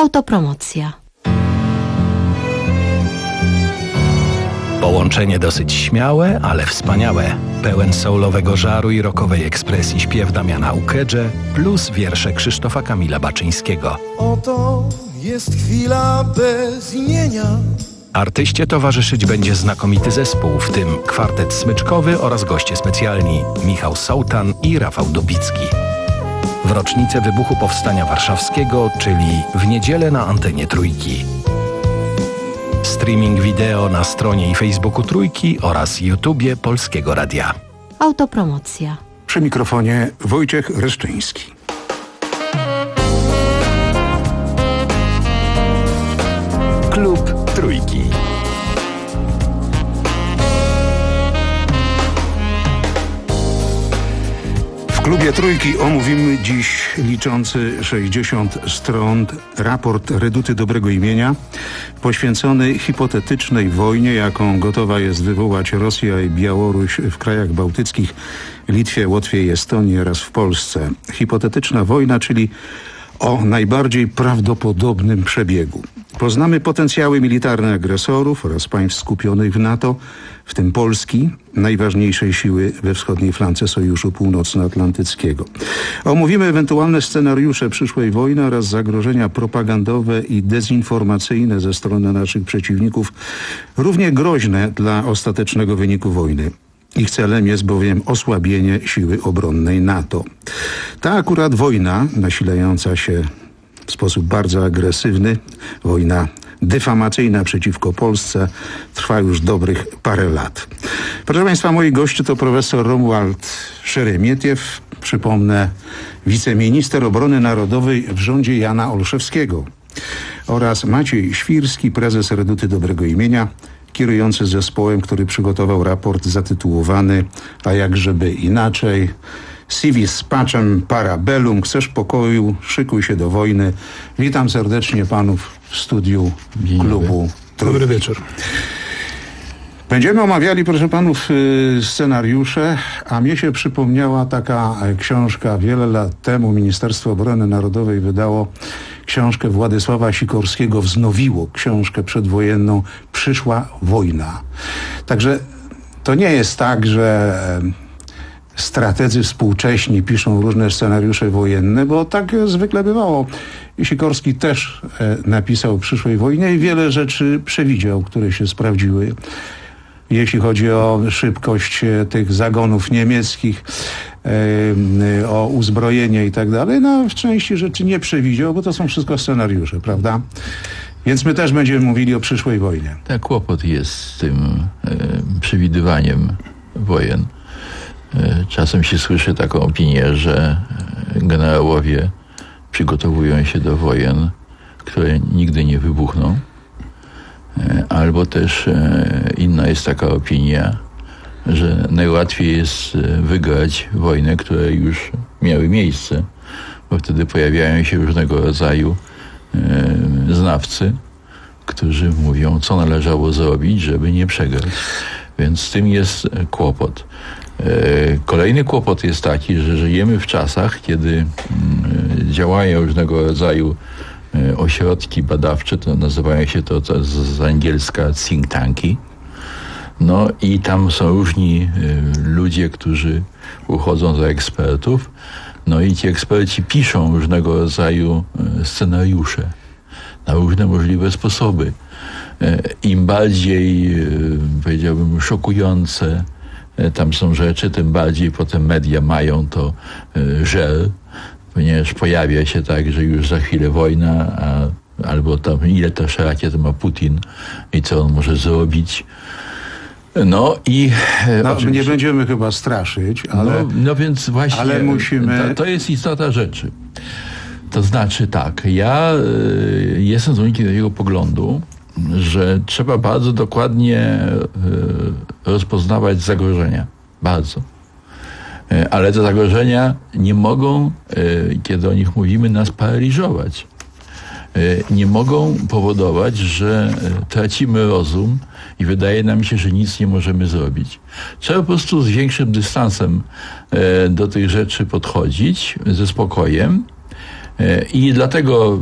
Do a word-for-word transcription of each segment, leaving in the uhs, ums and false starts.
Autopromocja. Połączenie dosyć śmiałe, ale wspaniałe. Pełen soulowego żaru i rockowej ekspresji śpiew Damiana Ukedże plus wiersze Krzysztofa Kamila Baczyńskiego. Oto jest chwila bez imienia. Artyście towarzyszyć będzie znakomity zespół, w tym kwartet smyczkowy oraz goście specjalni Michał Sołtan i Rafał Dubicki. W rocznicę wybuchu Powstania Warszawskiego, czyli w niedzielę na antenie Trójki. Streaming wideo na stronie i Facebooku Trójki oraz YouTubie Polskiego Radia. Autopromocja. Przy mikrofonie Wojciech Reszczyński. Klub Trójki. W klubie Trójki omówimy dziś liczący sześćdziesiąt stron raport Reduty Dobrego Imienia poświęcony hipotetycznej wojnie, jaką gotowa jest wywołać Rosja i Białoruś w krajach bałtyckich, Litwie, Łotwie i Estonii oraz w Polsce. Hipotetyczna wojna, czyli o najbardziej prawdopodobnym przebiegu. Poznamy potencjały militarne agresorów oraz państw skupionych w NATO, w tym Polski, najważniejszej siły we wschodniej flance Sojuszu Północnoatlantyckiego. Omówimy ewentualne scenariusze przyszłej wojny oraz zagrożenia propagandowe i dezinformacyjne ze strony naszych przeciwników, równie groźne dla ostatecznego wyniku wojny. Ich celem jest bowiem osłabienie siły obronnej NATO. Ta akurat wojna, nasilająca się w sposób bardzo agresywny, wojna dyfamacyjna przeciwko Polsce, trwa już dobrych parę lat. Proszę Państwa, moi goście to profesor Romuald Szeremietiew, przypomnę, wiceminister obrony narodowej w rządzie Jana Olszewskiego, oraz Maciej Świrski, prezes Reduty Dobrego Imienia, kierujący zespołem, który przygotował raport zatytułowany A jakżeby inaczej, Civis pacem para bellum, chcesz pokoju, szykuj się do wojny. Witam serdecznie panów w studiu klubu Trójki. Dobry wieczór. Będziemy omawiali, proszę panów, scenariusze, a mnie się przypomniała taka książka. Wiele lat temu Ministerstwo Obrony Narodowej wydało książkę Władysława Sikorskiego, wznowiło książkę przedwojenną Przyszła wojna. Także to nie jest tak, że strategzy współcześni piszą różne scenariusze wojenne, bo tak zwykle bywało. Sikorski też napisał o przyszłej wojnie i wiele rzeczy przewidział, które się sprawdziły. Jeśli chodzi o szybkość tych zagonów niemieckich, o uzbrojenie i tak dalej, no w części rzeczy nie przewidział, bo to są wszystko scenariusze, prawda? Więc my też będziemy mówili o przyszłej wojnie. Tak, kłopot jest z tym e, przewidywaniem wojen. E, czasem się słyszy taką opinię, że generałowie przygotowują się do wojen, które nigdy nie wybuchną. E, albo też e, inna jest taka opinia, że najłatwiej jest wygrać wojny, które już miały miejsce, bo wtedy pojawiają się różnego rodzaju e, znawcy, którzy mówią, co należało zrobić, żeby nie przegrać. Więc z tym jest kłopot. E, kolejny kłopot jest taki, że żyjemy w czasach, kiedy e, działają różnego rodzaju e, ośrodki badawcze, to nazywają się to, to z, z angielska think tanki. No i tam są różni y, ludzie, którzy uchodzą za ekspertów. No i ci eksperci piszą różnego rodzaju y, scenariusze na różne możliwe sposoby. Y, Im bardziej, y, powiedziałbym, szokujące y, tam są rzeczy, tym bardziej potem media mają to y, żel, ponieważ pojawia się tak, że już za chwilę wojna, a, albo tam ile też rakiet ma Putin i co on może zrobić. No i... No, nie będziemy chyba straszyć, ale... No, no więc właśnie... Ale musimy... To, to jest istota rzeczy. To znaczy tak, ja y, jestem zwolennikiem takiego poglądu, że trzeba bardzo dokładnie y, rozpoznawać zagrożenia. Bardzo. Y, ale te zagrożenia nie mogą, y, kiedy o nich mówimy, nas paraliżować. Y, nie mogą powodować, że y, tracimy rozum i wydaje nam się, że nic nie możemy zrobić. Trzeba po prostu z większym dystansem e, do tych rzeczy podchodzić, ze spokojem e, i dlatego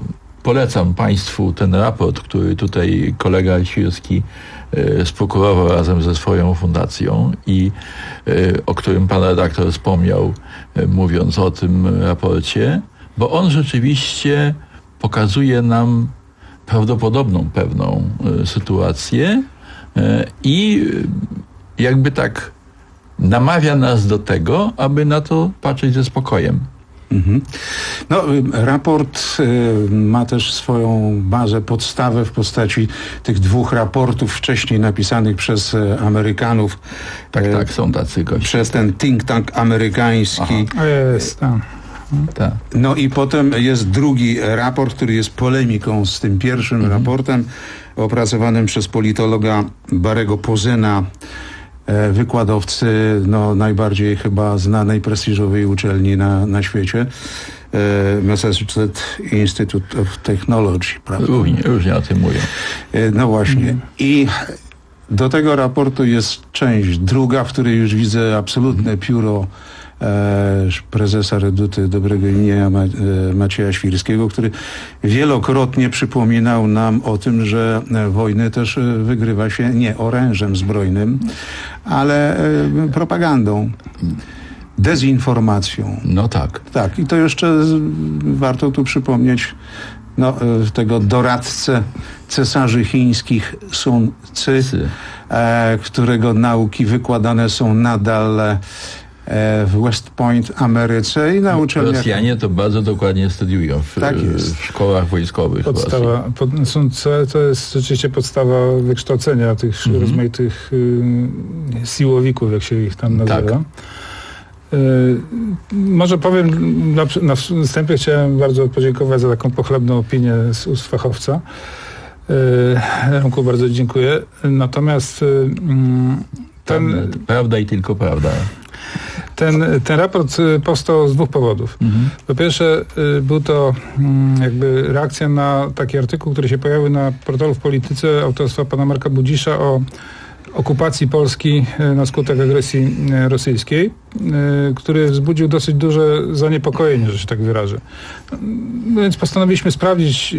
polecam Państwu ten raport, który tutaj kolega Świrski e, sprokurował razem ze swoją fundacją i e, o którym pan redaktor wspomniał, e, mówiąc o tym raporcie, bo on rzeczywiście pokazuje nam prawdopodobną pewną e, sytuację e, i e, jakby tak namawia nas do tego, aby na to patrzeć ze spokojem. Mhm. No, raport y, ma też swoją bazę, podstawę w postaci tych dwóch raportów wcześniej napisanych przez y, Amerykanów. Tak, y, tak, są tacy goście. Przez ten think tank amerykański. Aha. Jest, tak. Tak. No i potem jest drugi raport, który jest polemiką z tym pierwszym mhm. raportem, opracowanym przez politologa Barry'ego Posena, wykładowcy no, najbardziej chyba znanej, prestiżowej uczelni na, na świecie, e, Massachusetts Institute of Technology. Prawda? Różnie, różnie o tym mówią. E, no właśnie. Mm. I do tego raportu jest część druga, w której już widzę absolutne pióro e, prezesa Reduty Dobrego Imienia Ma, e, Macieja Świrskiego, który wielokrotnie przypominał nam o tym, że wojny też wygrywa się nie orężem zbrojnym, ale e, propagandą, dezinformacją. No tak. Tak, i to jeszcze z, warto tu przypomnieć no, e, tego doradcę cesarzy chińskich Sun Tzu, e, którego nauki wykładane są nadal e, w West Point, Ameryce i na uczelniach. Rosjanie to bardzo dokładnie studiują w, tak w szkołach wojskowych. Podstawa, pod, Sun Tzu to jest rzeczywiście podstawa wykształcenia tych mhm. rozmaitych y, siłowików, jak się ich tam nazywa. Tak. Y, może powiem, na, na wstępie chciałem bardzo podziękować za taką pochlebną opinię z ust fachowca. Remku, bardzo dziękuję. Natomiast y, ten... Prawda, prawda i tylko prawda. Ten, ten raport powstał z dwóch powodów. Mhm. Po pierwsze, był to jakby reakcja na taki artykuł, który się pojawił na portalu w Polityce autorstwa pana Marka Budzisza o okupacji Polski na skutek agresji rosyjskiej, który wzbudził dosyć duże zaniepokojenie, że się tak wyrażę. No więc postanowiliśmy sprawdzić,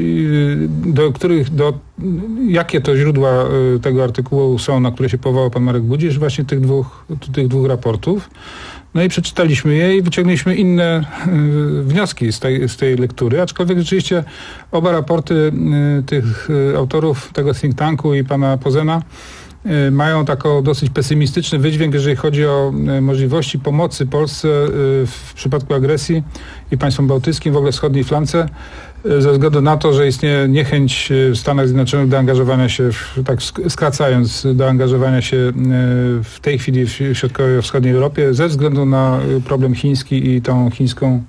do których, do, jakie to źródła tego artykułu są, na które się powołał pan Marek Budzisz, właśnie tych dwóch, tych dwóch raportów. No i przeczytaliśmy je i wyciągnęliśmy inne y, wnioski z tej, z tej lektury, aczkolwiek rzeczywiście oba raporty y, tych y, autorów tego think tanku i pana Posena y, mają taką dosyć pesymistyczny wydźwięk, jeżeli chodzi o y, możliwości pomocy Polsce y, w przypadku agresji i państwom bałtyckim, w ogóle wschodniej flance, y, ze względu na to, że istnieje niechęć w Stanach Zjednoczonych do angażowania się, w, tak skracając, do angażowania się y, w tej chwili w środkowo-wschodniej Europie ze względu na problem chiński i tą chińską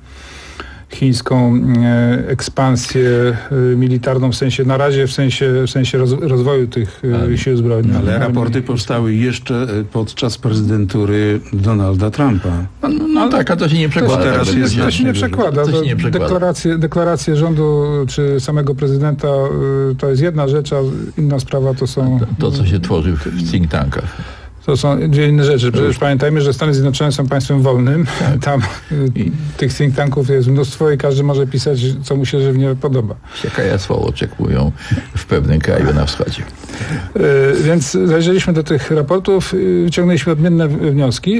chińską e, ekspansję e, militarną w sensie, na razie w sensie, w sensie roz, rozwoju tych e, sił zbrojnych. Ale raporty powstały jeszcze podczas prezydentury Donalda Trumpa. No, no tak, a to się nie przekłada. To, teraz jest, to się nie przekłada. To się nie przekłada. Deklaracje, deklaracje rządu czy samego prezydenta to jest jedna rzecz, a inna sprawa to są... To, to co się tworzy w, w think tankach. To są dwie inne rzeczy. Przecież pamiętajmy, że Stany Zjednoczone są państwem wolnym. Tak. Tam I tych think tanków jest mnóstwo i każdy może pisać, co mu się żywnie podoba. Jaka jasło oczekują w pewnym kraju na wschodzie. Yy, więc zajrzeliśmy do tych raportów, yy, wyciągnęliśmy odmienne wnioski,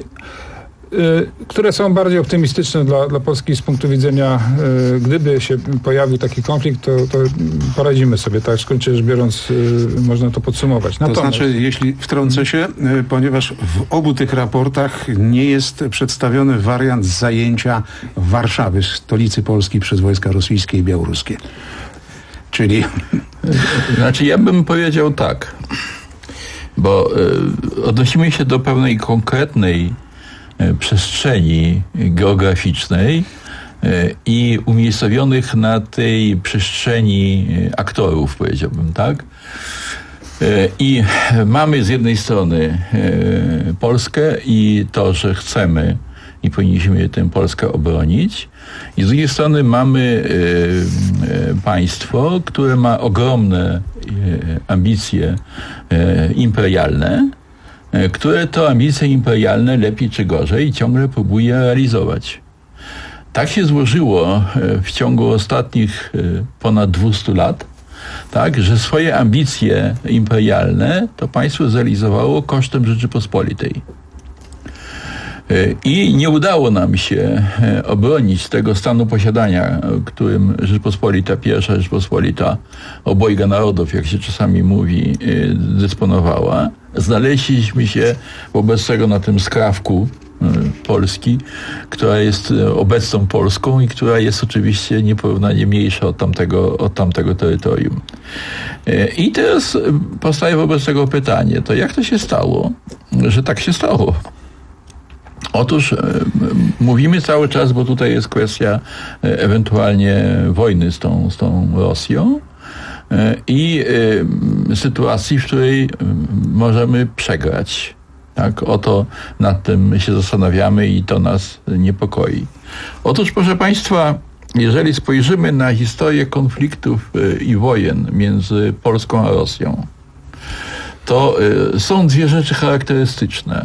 yy, które są bardziej optymistyczne dla, dla Polski z punktu widzenia, yy, gdyby się pojawił taki konflikt, to, to poradzimy sobie, tak skrócie rzecz biorąc, yy, można to podsumować. Natomiast, to znaczy, jeśli wtrącę się, yy, ponieważ w obu tych raportach nie jest przedstawiony wariant zajęcia Warszawy, stolicy Polski, przez wojska rosyjskie i białoruskie. Czyli... Znaczy, ja bym powiedział tak, bo yy, odnosimy się do pewnej konkretnej przestrzeni geograficznej i umiejscowionych na tej przestrzeni aktorów, powiedziałbym, tak? I mamy z jednej strony Polskę i to, że chcemy i powinniśmy tę Polskę obronić, i z drugiej strony mamy państwo, które ma ogromne ambicje imperialne, które to ambicje imperialne lepiej czy gorzej ciągle próbuje realizować. tak się złożyło w ciągu ostatnich ponad dwustu lat, tak, że swoje ambicje imperialne to państwo zrealizowało kosztem Rzeczypospolitej. I nie udało nam się obronić tego stanu posiadania, którym Rzeczpospolita, pierwsza Rzeczpospolita obojga narodów, jak się czasami mówi, dysponowała. Znaleźliśmy się wobec tego na tym skrawku Polski, która jest obecną Polską i która jest oczywiście nieporównanie mniejsza od tamtego, od tamtego terytorium. I teraz powstaje wobec tego pytanie, to jak to się stało, że tak się stało? Otóż mówimy cały czas, bo tutaj jest kwestia ewentualnie wojny z tą, z tą Rosją i sytuacji, w której możemy przegrać. Tak, oto nad tym się zastanawiamy i to nas niepokoi. Otóż, proszę Państwa, jeżeli spojrzymy na historię konfliktów i wojen między Polską a Rosją, to są dwie rzeczy charakterystyczne.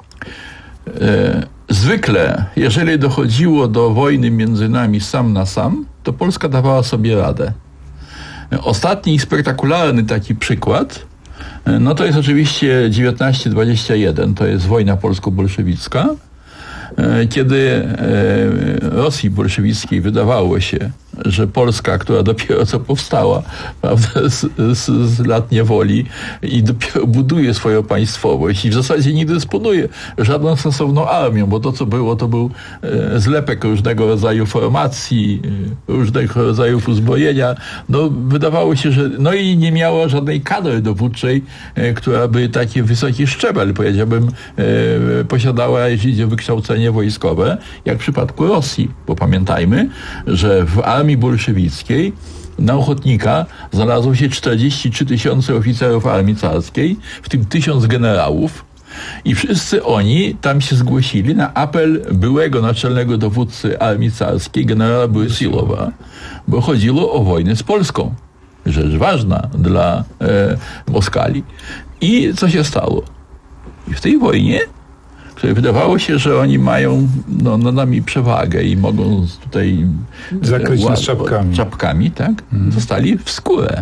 Zwykle, jeżeli dochodziło do wojny między nami sam na sam, to Polska dawała sobie radę. Ostatni spektakularny taki przykład, no to jest oczywiście dziewiętnaście dwadzieścia jeden, to jest wojna polsko-bolszewicka, kiedy Rosji bolszewickiej wydawało się, że Polska, która dopiero co powstała, prawda, z, z, z lat niewoli i dopiero buduje swoją państwowość i w zasadzie nie dysponuje żadną sensowną armią, bo to, co było, to był zlepek różnego rodzaju formacji, różnego rodzaju uzbrojenia. No, wydawało się, że no i nie miała żadnej kadry dowódczej, która by taki wysoki szczebel, powiedziałbym, posiadała, jeśli idzie o wykształcenie wojskowe, jak w przypadku Rosji. Bo pamiętajmy, że w armii bolszewickiej na ochotnika znalazło się czterdzieści trzy tysiące oficerów armii carskiej, w tym tysiąc generałów, i wszyscy oni tam się zgłosili na apel byłego naczelnego dowódcy armii carskiej, generała Borysilowa, bo chodziło o wojnę z Polską. Rzecz ważna dla e, Moskali. I co się stało? I w tej wojnie, które wydawało się, że oni mają no, nad nami przewagę i mogą tutaj zakryć nas czapkami. czapkami, tak? Mhm. Zostali w skórę.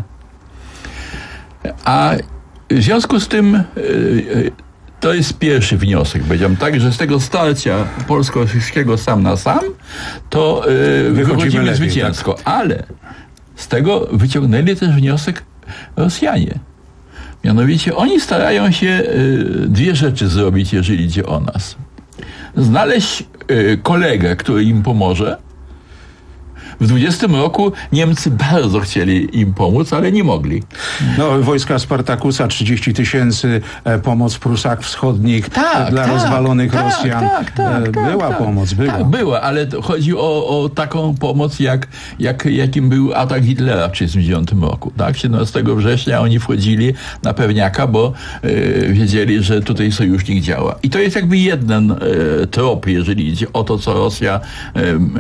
A w związku z tym to jest pierwszy wniosek, powiedziałem tak, że z tego starcia polsko-rosyjskiego sam na sam to wychodzimy, wychodzimy zwycięsko. Tak? Ale z tego wyciągnęli też wniosek Rosjanie. Mianowicie oni starają się y, dwie rzeczy zrobić, jeżeli idzie o nas. Znaleźć y, kolegę, który im pomoże. W dwudziestym roku Niemcy bardzo chcieli im pomóc, ale nie mogli. No, wojska Spartakusa, trzydzieści tysięcy, e, pomoc w Prusach Wschodnich tak, dla tak, rozwalonych tak, Rosjan. Tak, tak, e, tak, była tak, pomoc, była. Tak, była, ale chodzi o, o taką pomoc, jak, jak, jakim był atak Hitlera w tysiąc dziewięćset trzydziestym dziewiątym roku. Tak? siedemnastego września oni wchodzili na pewniaka, bo e, wiedzieli, że tutaj sojusznik działa. I to jest jakby jeden e, trop, jeżeli idzie o to, co Rosja e,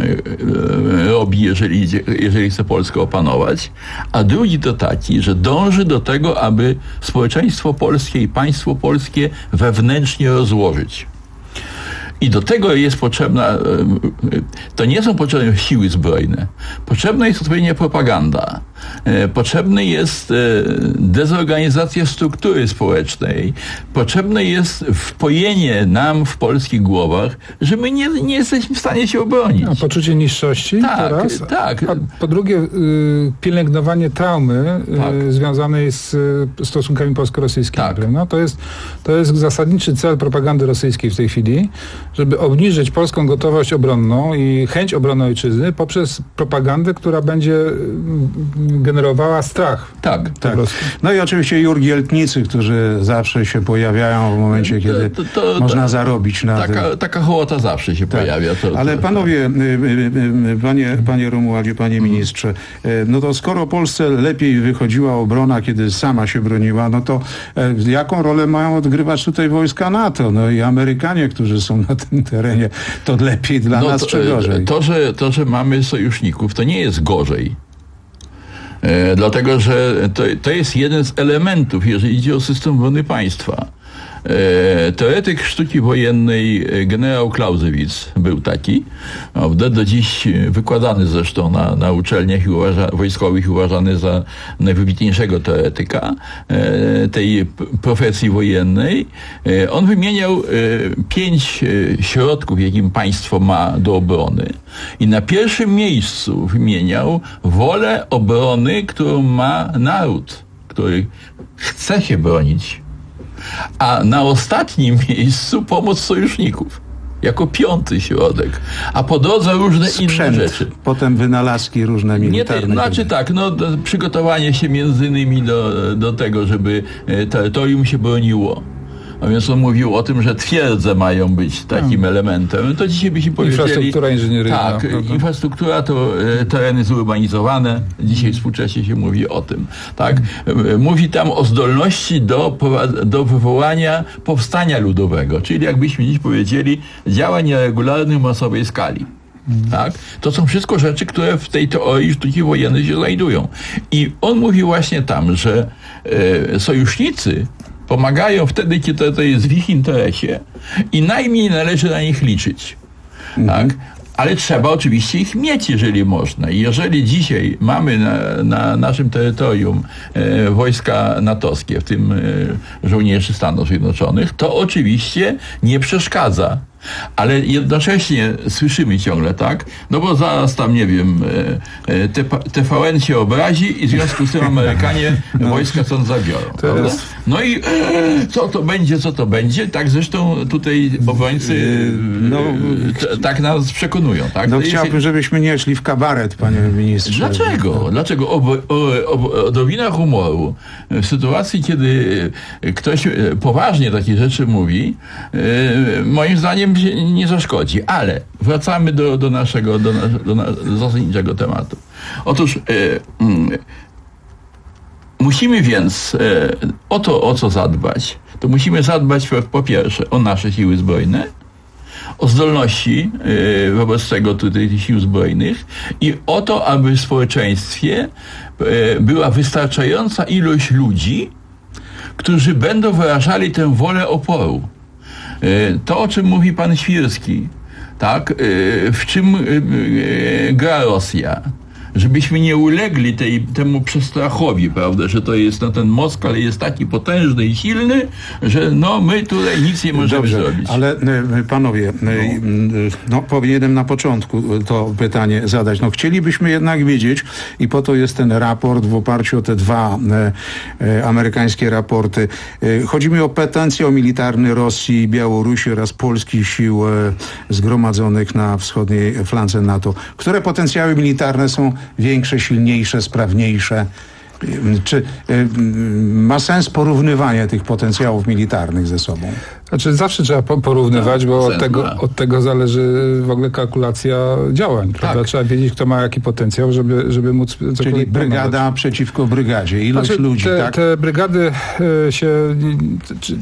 e, robi, jeżeli, idzie, jeżeli chce Polskę opanować, a drugi to taki, że dąży do tego, aby społeczeństwo polskie i państwo polskie wewnętrznie rozłożyć. I do tego jest potrzebna, to nie są potrzebne siły zbrojne. Potrzebna jest odpowiednia propaganda. Potrzebna jest dezorganizacja struktury społecznej. Potrzebne jest wpojenie nam w polskich głowach, że my nie, nie jesteśmy w stanie się obronić. A poczucie niższości tak, to raz. Tak. A po drugie y, pielęgnowanie traumy tak. y, związanej z y, stosunkami polsko-rosyjskimi. Tak. No, to, jest, to jest zasadniczy cel propagandy rosyjskiej w tej chwili, żeby obniżyć polską gotowość obronną i chęć obrony ojczyzny poprzez propagandę, która będzie generowała strach. Tak, tak. No i oczywiście jurgieltnicy, którzy zawsze się pojawiają w momencie, kiedy to, to, to, można zarobić na taka, tym. Taka hołota zawsze się tak. pojawia. To, Ale to, panowie, panie, panie Romualdzie, panie ministrze, no to skoro Polsce lepiej wychodziła obrona, kiedy sama się broniła, no to jaką rolę mają odgrywać tutaj wojska NATO? No i Amerykanie, którzy są na tym terenie, to lepiej dla no nas to, czy gorzej? To że, to, że mamy sojuszników, to nie jest gorzej. E, dlatego, że to, to jest jeden z elementów, jeżeli idzie o system obrony państwa. E, teoretyk sztuki wojennej generał Clausewitz był taki, prawda, do dziś wykładany zresztą na, na uczelniach i uważa, wojskowych, uważany za najwybitniejszego teoretyka e, tej profesji wojennej. E, on wymieniał e, pięć e, środków, jakim państwo ma do obrony. I na pierwszym miejscu wymieniał wolę obrony, którą ma naród, który chce się bronić. A na ostatnim miejscu pomoc sojuszników. Jako piąty środek. A po drodze różne Sprzęt, inne rzeczy. Potem wynalazki różne militarne. Nie, znaczy tak, no, do, przygotowanie się między innymi do, do tego, żeby terytorium się broniło. A więc on mówił o tym, że twierdze mają być takim hmm. elementem. To dzisiaj byśmy powiedzieli... Infrastruktura inżynieryjna. Tak, prawda? Infrastruktura to e, tereny zurbanizowane. Dzisiaj współcześnie się mówi o tym. Tak? Hmm. Mówi tam o zdolności do, do wywołania powstania ludowego. Czyli jakbyśmy dziś powiedzieli, działań nieregularnych masowej skali. Hmm. Tak? To są wszystko rzeczy, które w tej teorii sztuki wojennej się znajdują. I on mówi właśnie tam, że e, sojusznicy pomagają wtedy, kiedy to jest w ich interesie i najmniej należy na nich liczyć. Mhm. Tak? Ale trzeba oczywiście ich mieć, jeżeli można. I jeżeli dzisiaj mamy na, na naszym terytorium e, wojska natowskie, w tym e, żołnierzy Stanów Zjednoczonych, to oczywiście nie przeszkadza. Ale jednocześnie słyszymy ciągle, tak? No bo zaraz tam, nie wiem, T V N się obrazi i w związku z tym Amerykanie no. wojska stąd zabiorą. Prawda? No i co to będzie, co to będzie? Tak zresztą tutaj obrońcy no, t- tak nas przekonują. Tak? No jest... chciałbym, żebyśmy nie szli w kabaret, panie ministrze. Dlaczego? Dlaczego? O, o, o, odrobina humoru w sytuacji, kiedy ktoś poważnie takie rzeczy mówi, moim zdaniem nie zaszkodzi, ale wracamy do, do naszego, do, do, do zasadniczego tematu. Otóż e, mm, musimy więc e, o to, o co zadbać, to musimy zadbać po, po pierwsze o nasze siły zbrojne, o zdolności e, wobec tego tutaj sił zbrojnych i o to, aby w społeczeństwie e, była wystarczająca ilość ludzi, którzy będą wyrażali tę wolę oporu. To, o czym mówi pan Świrski, tak, w czym gra Rosja, żebyśmy nie ulegli tej, temu przestrachowi, prawda, że to jest no, ten Moskal jest taki potężny i silny, że no my tutaj nic nie możemy Dobrze, zrobić. Ale panowie, no. no powinienem na początku to pytanie zadać. No chcielibyśmy jednak wiedzieć i po to jest ten raport w oparciu o te dwa e, e, amerykańskie raporty. E, chodzi mi o potencjał militarny Rosji, Białorusi oraz polskich sił e, zgromadzonych na wschodniej flance NATO. Które potencjały militarne są większe, silniejsze, sprawniejsze? Czy y, ma sens porównywanie tych potencjałów militarnych ze sobą? Znaczy zawsze trzeba porównywać, bo od tego, od tego zależy w ogóle kalkulacja działań. Tak. Trzeba wiedzieć, kto ma jaki potencjał, żeby, żeby móc... Czyli brygada planować. Przeciwko brygadzie. Ilość znaczy, ludzi, te, tak? Te brygady y, się... Czy, y,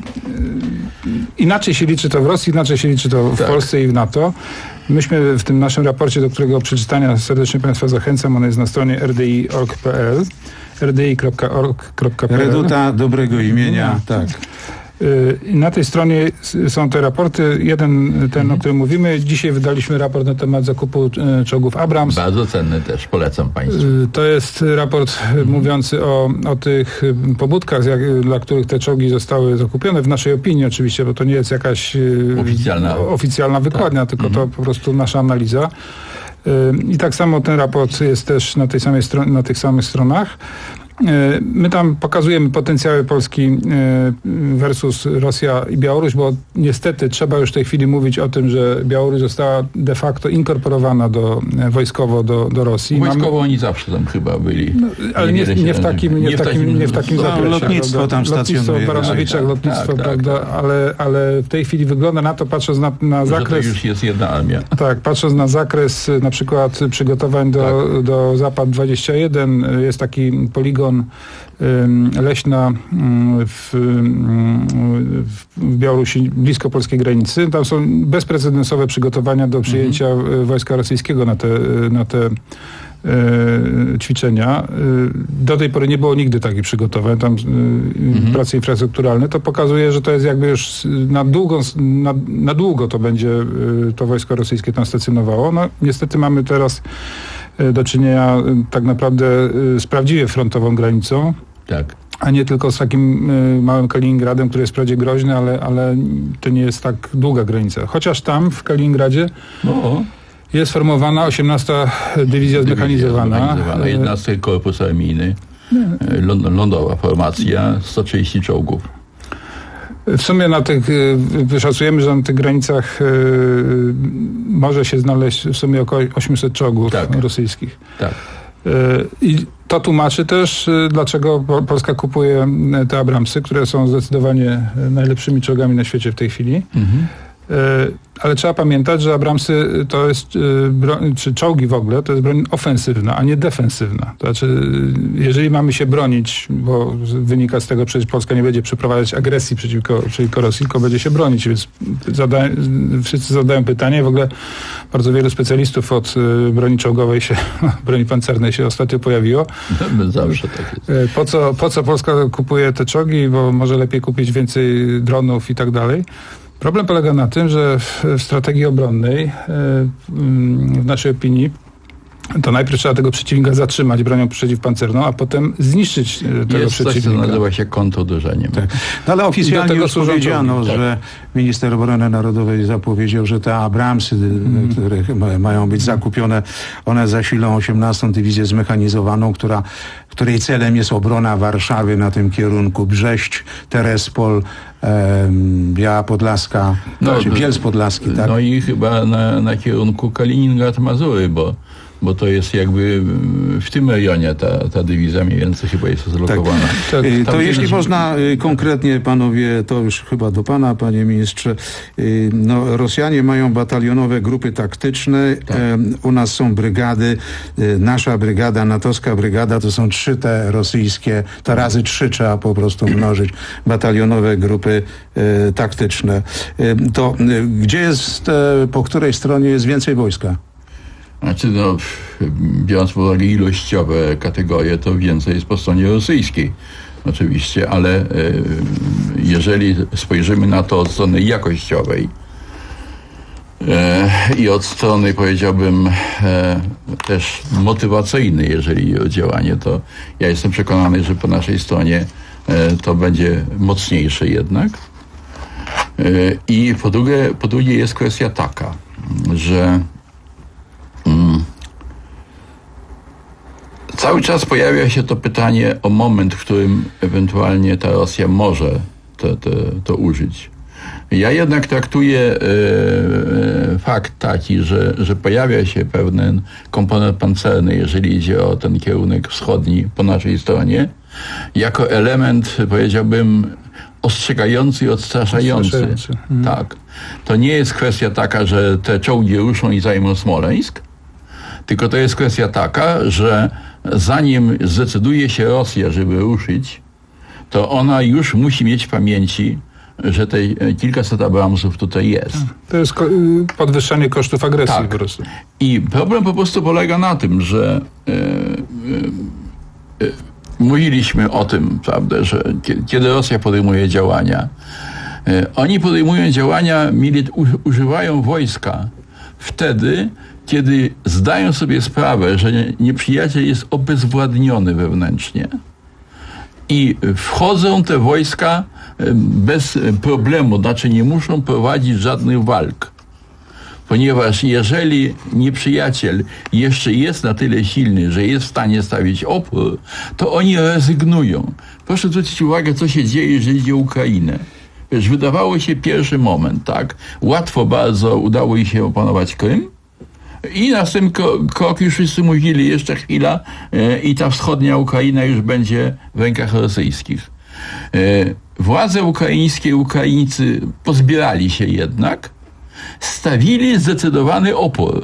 inaczej się liczy to w Rosji, inaczej się liczy to w tak. Polsce i w NATO. Myśmy w tym naszym raporcie, do którego przeczytania serdecznie Państwa zachęcam, on jest na stronie r d i kropka org kropka p l r d i kropka org kropka p l Reduta dobrego imienia, no. tak. Na tej stronie są te raporty. Jeden, ten, mhm. o którym mówimy. Dzisiaj wydaliśmy raport na temat zakupu czołgów Abrams. Bardzo cenny też, polecam Państwu. To jest raport mhm. mówiący o, o tych pobudkach, jak, dla których te czołgi zostały zakupione. W naszej opinii oczywiście, bo to nie jest jakaś oficjalna, oficjalna wykładnia, tak. tylko mhm. to po prostu nasza analiza. I tak samo ten raport jest też na, tej samej stron- na tych samych stronach. My tam pokazujemy potencjały Polski versus Rosja i Białoruś, bo niestety trzeba już w tej chwili mówić o tym, że Białoruś została de facto inkorporowana do, wojskowo do, do Rosji. Wojskowo Mamy... oni zawsze tam chyba byli. No, ale nie, nie w takim, nie w takim, nie w takim no, zakresie. Lotnictwo tam stacjonuje. Lotnictwo w Baranowiczach, lotnictwo, tak, prawda, tak. Ale, ale w tej chwili wygląda na to, patrząc na, na zakres... Że to już jest jedna armia. Tak, patrząc na zakres na przykład przygotowań do, tak. do Zapad dwadzieścia jeden, jest taki poligon leśna w, w Białorusi, blisko polskiej granicy. Tam są bezprecedensowe przygotowania do przyjęcia mhm. wojska rosyjskiego na te, na te e, ćwiczenia. E, do tej pory nie było nigdy takich przygotowań, tam e, mhm. prace infrastrukturalne. To pokazuje, że to jest jakby już na długo, na, na długo to będzie e, to wojsko rosyjskie tam stacjonowało. No niestety mamy teraz e, do czynienia e, tak naprawdę e, z prawdziwie frontową granicą. Tak. A nie tylko z takim y, małym Kaliningradem, który jest wprawdzie groźny, ale, ale to nie jest tak długa granica. Chociaż tam w Kaliningradzie no. jest formowana osiemnasta Dywizja Zmechanizowana. Zmechanizowana. jedenasty Korpus Armijny, ląd, lądowa formacja, sto trzydzieści czołgów. W sumie na tych, wyszacujemy, że na tych granicach y, może się znaleźć w sumie około osiemset czołgów tak. rosyjskich. Tak. I to tłumaczy też, dlaczego Polska kupuje te Abramsy, które są zdecydowanie najlepszymi czołgami na świecie w tej chwili. Mhm. Ale trzeba pamiętać, że Abramsy to jest, broń, czy czołgi w ogóle, to jest broń ofensywna, a nie defensywna. To znaczy, jeżeli mamy się bronić, bo wynika z tego, że przecież Polska nie będzie przeprowadzać agresji przeciwko, przeciwko Rosji, tylko będzie się bronić, więc zada, wszyscy zadają pytanie, w ogóle bardzo wielu specjalistów od broni czołgowej się, broni pancernej się ostatnio pojawiło. Zawsze tak jest. Po co, po co Polska kupuje te czołgi, bo może lepiej kupić więcej dronów i tak dalej. Problem polega na tym, że w, w strategii obronnej, w naszej opinii, to najpierw trzeba tego przeciwnika zatrzymać bronią przeciwpancerną, a potem zniszczyć tego jest przeciwnika. Jest coś, co nazywa się kontruderzeniem. Tak. No ale oficjalnie już powiedziano, czołgi, że tak. minister obrony narodowej zapowiedział, że te Abramsy, mm. które mają być zakupione, one zasilą osiemnastą Dywizję Zmechanizowaną, która, której celem jest obrona Warszawy na tym kierunku Brześć, Terespol, Biała Podlaska, no, znaczy Bielsk Podlaski. Tak? No i chyba na, na kierunku Kaliningrad-Mazury, bo bo to jest jakby w tym rejonie ta, ta dywizja mniej więcej chyba jest zlokowana. Tak. To, to jeśli można konkretnie, panowie, to już chyba do pana, panie ministrze, no Rosjanie mają batalionowe grupy taktyczne, tak. U nas są brygady, nasza brygada, natowska brygada, to są trzy te rosyjskie, to razy trzy trzeba po prostu mnożyć, batalionowe grupy taktyczne. To gdzie jest, po której stronie jest więcej wojska? Znaczy, no, biorąc pod uwagę ilościowe kategorie, to więcej jest po stronie rosyjskiej, oczywiście, ale y, jeżeli spojrzymy na to od strony jakościowej y, i od strony, powiedziałbym, y, też motywacyjnej, jeżeli o działanie, to ja jestem przekonany, że po naszej stronie y, to będzie mocniejsze jednak. Y, I po drugie, po drugie jest kwestia taka, że Hmm. cały czas pojawia się to pytanie o moment, w którym ewentualnie ta Rosja może to, to, to użyć. Ja jednak traktuję e, fakt taki, że, że pojawia się pewien komponent pancerny, jeżeli idzie o ten kierunek wschodni po naszej stronie, jako element, powiedziałbym, ostrzegający i odstraszający. odstraszający. Mhm. Tak. To nie jest kwestia taka, że te czołgi ruszą i zajmą Smoleńsk, tylko to jest kwestia taka, że zanim zdecyduje się Rosja, żeby ruszyć, to ona już musi mieć w pamięci, że te kilkaset Abramsów tutaj jest. To jest ko- podwyższanie kosztów agresji tak. po prostu. I problem po prostu polega na tym, że e, e, e, mówiliśmy o tym, prawda, że kiedy Rosja podejmuje działania, e, oni podejmują działania, milit, u, używają wojska wtedy, kiedy zdają sobie sprawę, że nieprzyjaciel jest obezwładniony wewnętrznie i wchodzą te wojska bez problemu, znaczy nie muszą prowadzić żadnych walk. Ponieważ jeżeli nieprzyjaciel jeszcze jest na tyle silny, że jest w stanie stawić opór, to oni rezygnują. Proszę zwrócić uwagę, co się dzieje, jeżeli idzie o Ukrainę. Wiesz, wydawało się pierwszy moment, tak? Łatwo bardzo udało im się opanować Krym i następny krok już wszyscy mówili, jeszcze chwila e, i ta wschodnia Ukraina już będzie w rękach rosyjskich. E, władze ukraińskie, Ukraińcy pozbierali się jednak, stawili zdecydowany opór.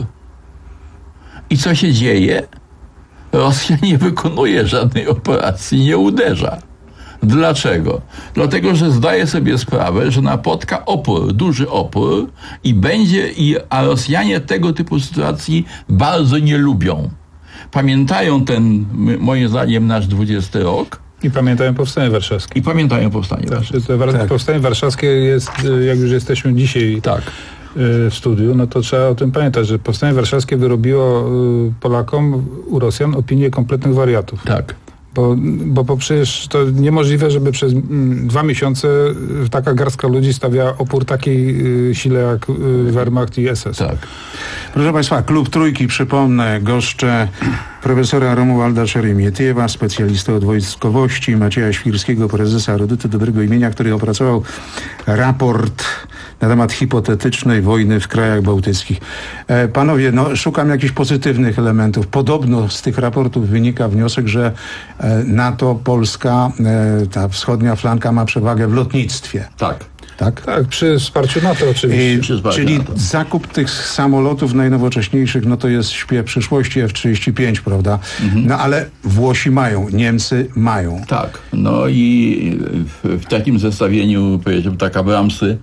I co się dzieje? Rosja nie wykonuje żadnej operacji, nie uderza. Dlaczego? Dlatego, że zdaje sobie sprawę, że napotka opór, duży opór i będzie, i, a Rosjanie tego typu sytuacji bardzo nie lubią. pamiętają ten, moim zdaniem, nasz dwudziesty rok. I pamiętają Powstanie Warszawskie. I pamiętają Powstanie Tak, Warszawskie. to war- Tak. Powstanie Warszawskie jest, jak już jesteśmy dzisiaj Tak. w studiu, no to trzeba o tym pamiętać, że Powstanie Warszawskie wyrobiło Polakom, u Rosjan, opinię kompletnych wariatów. Tak. Bo, bo, bo przecież to niemożliwe, żeby przez mm, dwa miesiące taka garstka ludzi stawia opór takiej y, sile jak y, Wehrmacht i S S. Tak. Proszę Państwa, Klub Trójki, przypomnę, goszczę profesora Romualda Szeremietiewa, specjalistę od wojskowości, Macieja Świrskiego, prezesa Reduty Dobrego Imienia, który opracował raport na temat hipotetycznej wojny w krajach bałtyckich. E, panowie, no, szukam jakichś pozytywnych elementów. Podobno z tych raportów wynika wniosek, że e, NATO, Polska, e, ta wschodnia flanka ma przewagę w lotnictwie. Tak. Tak? Tak, przy wsparciu NATO oczywiście. I, Przy wsparciu czyli NATO. zakup tych samolotów najnowocześniejszych, no to jest śpiew przyszłości, F trzydzieści pięć, prawda? No ale Włosi mają, Niemcy mają. Tak. No i w, w takim zestawieniu, powiedziałbym, tak Abramsy,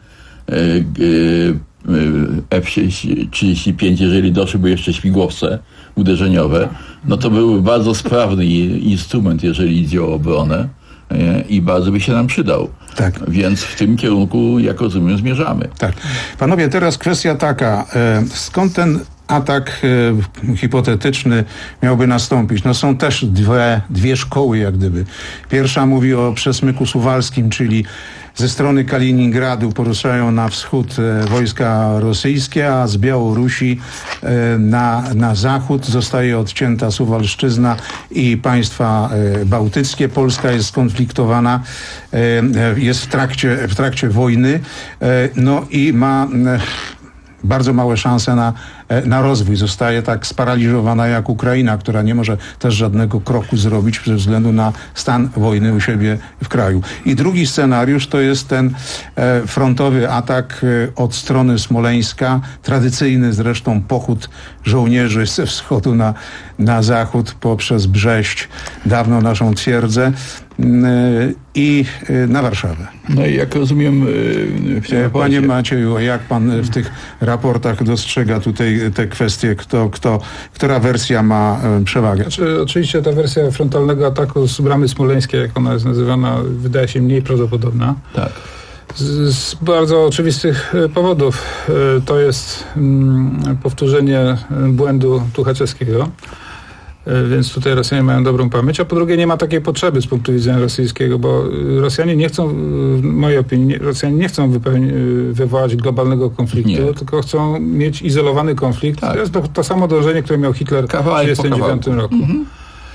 F trzydzieści pięć, jeżeli doszłyby jeszcze śmigłowce uderzeniowe, no to byłby bardzo sprawny instrument, jeżeli idzie o obronę i bardzo by się nam przydał. Tak. Więc w tym kierunku, jak rozumiem, zmierzamy. Tak. Panowie, teraz kwestia taka. E, skąd ten atak e, hipotetyczny miałby nastąpić? No są też dwie, dwie szkoły, jak gdyby. Pierwsza mówi o przesmyku suwalskim, czyli ze strony Kaliningradu poruszają na wschód e, wojska rosyjskie, a z Białorusi e, na, na zachód zostaje odcięta Suwalszczyzna i państwa e, bałtyckie. Polska jest skonfliktowana, e, e, jest w trakcie, w trakcie wojny, e, no i ma e, bardzo małe szanse na, na rozwój. Zostaje tak sparaliżowana jak Ukraina, która nie może też żadnego kroku zrobić ze względu na stan wojny u siebie w kraju. I drugi scenariusz to jest ten e, frontowy atak e, od strony Smoleńska, tradycyjny zresztą pochód żołnierzy ze wschodu na, na zachód poprzez Brześć, dawno naszą twierdzę, i na Warszawę. No i jak rozumiem w tym raporcie... Panie Macieju, jak pan w tych raportach dostrzega tutaj te kwestie, kto, kto, która wersja ma przewagę? Znaczy, oczywiście ta wersja frontalnego ataku z bramy smoleńskiej, jak ona jest nazywana, wydaje się mniej prawdopodobna. Tak. Z, z bardzo oczywistych powodów. To jest mm, powtórzenie błędu Tuchaczewskiego. Więc tutaj Rosjanie mają dobrą pamięć, a po drugie nie ma takiej potrzeby z punktu widzenia rosyjskiego, bo Rosjanie nie chcą, w mojej opinii, Rosjanie nie chcą wypełni, wywołać globalnego konfliktu, nie. tylko chcą mieć izolowany konflikt. Tak. To jest to, to samo dążenie, które miał Hitler Kawałek w tysiąc dziewięćset trzydziestym dziewiątym roku. Mhm.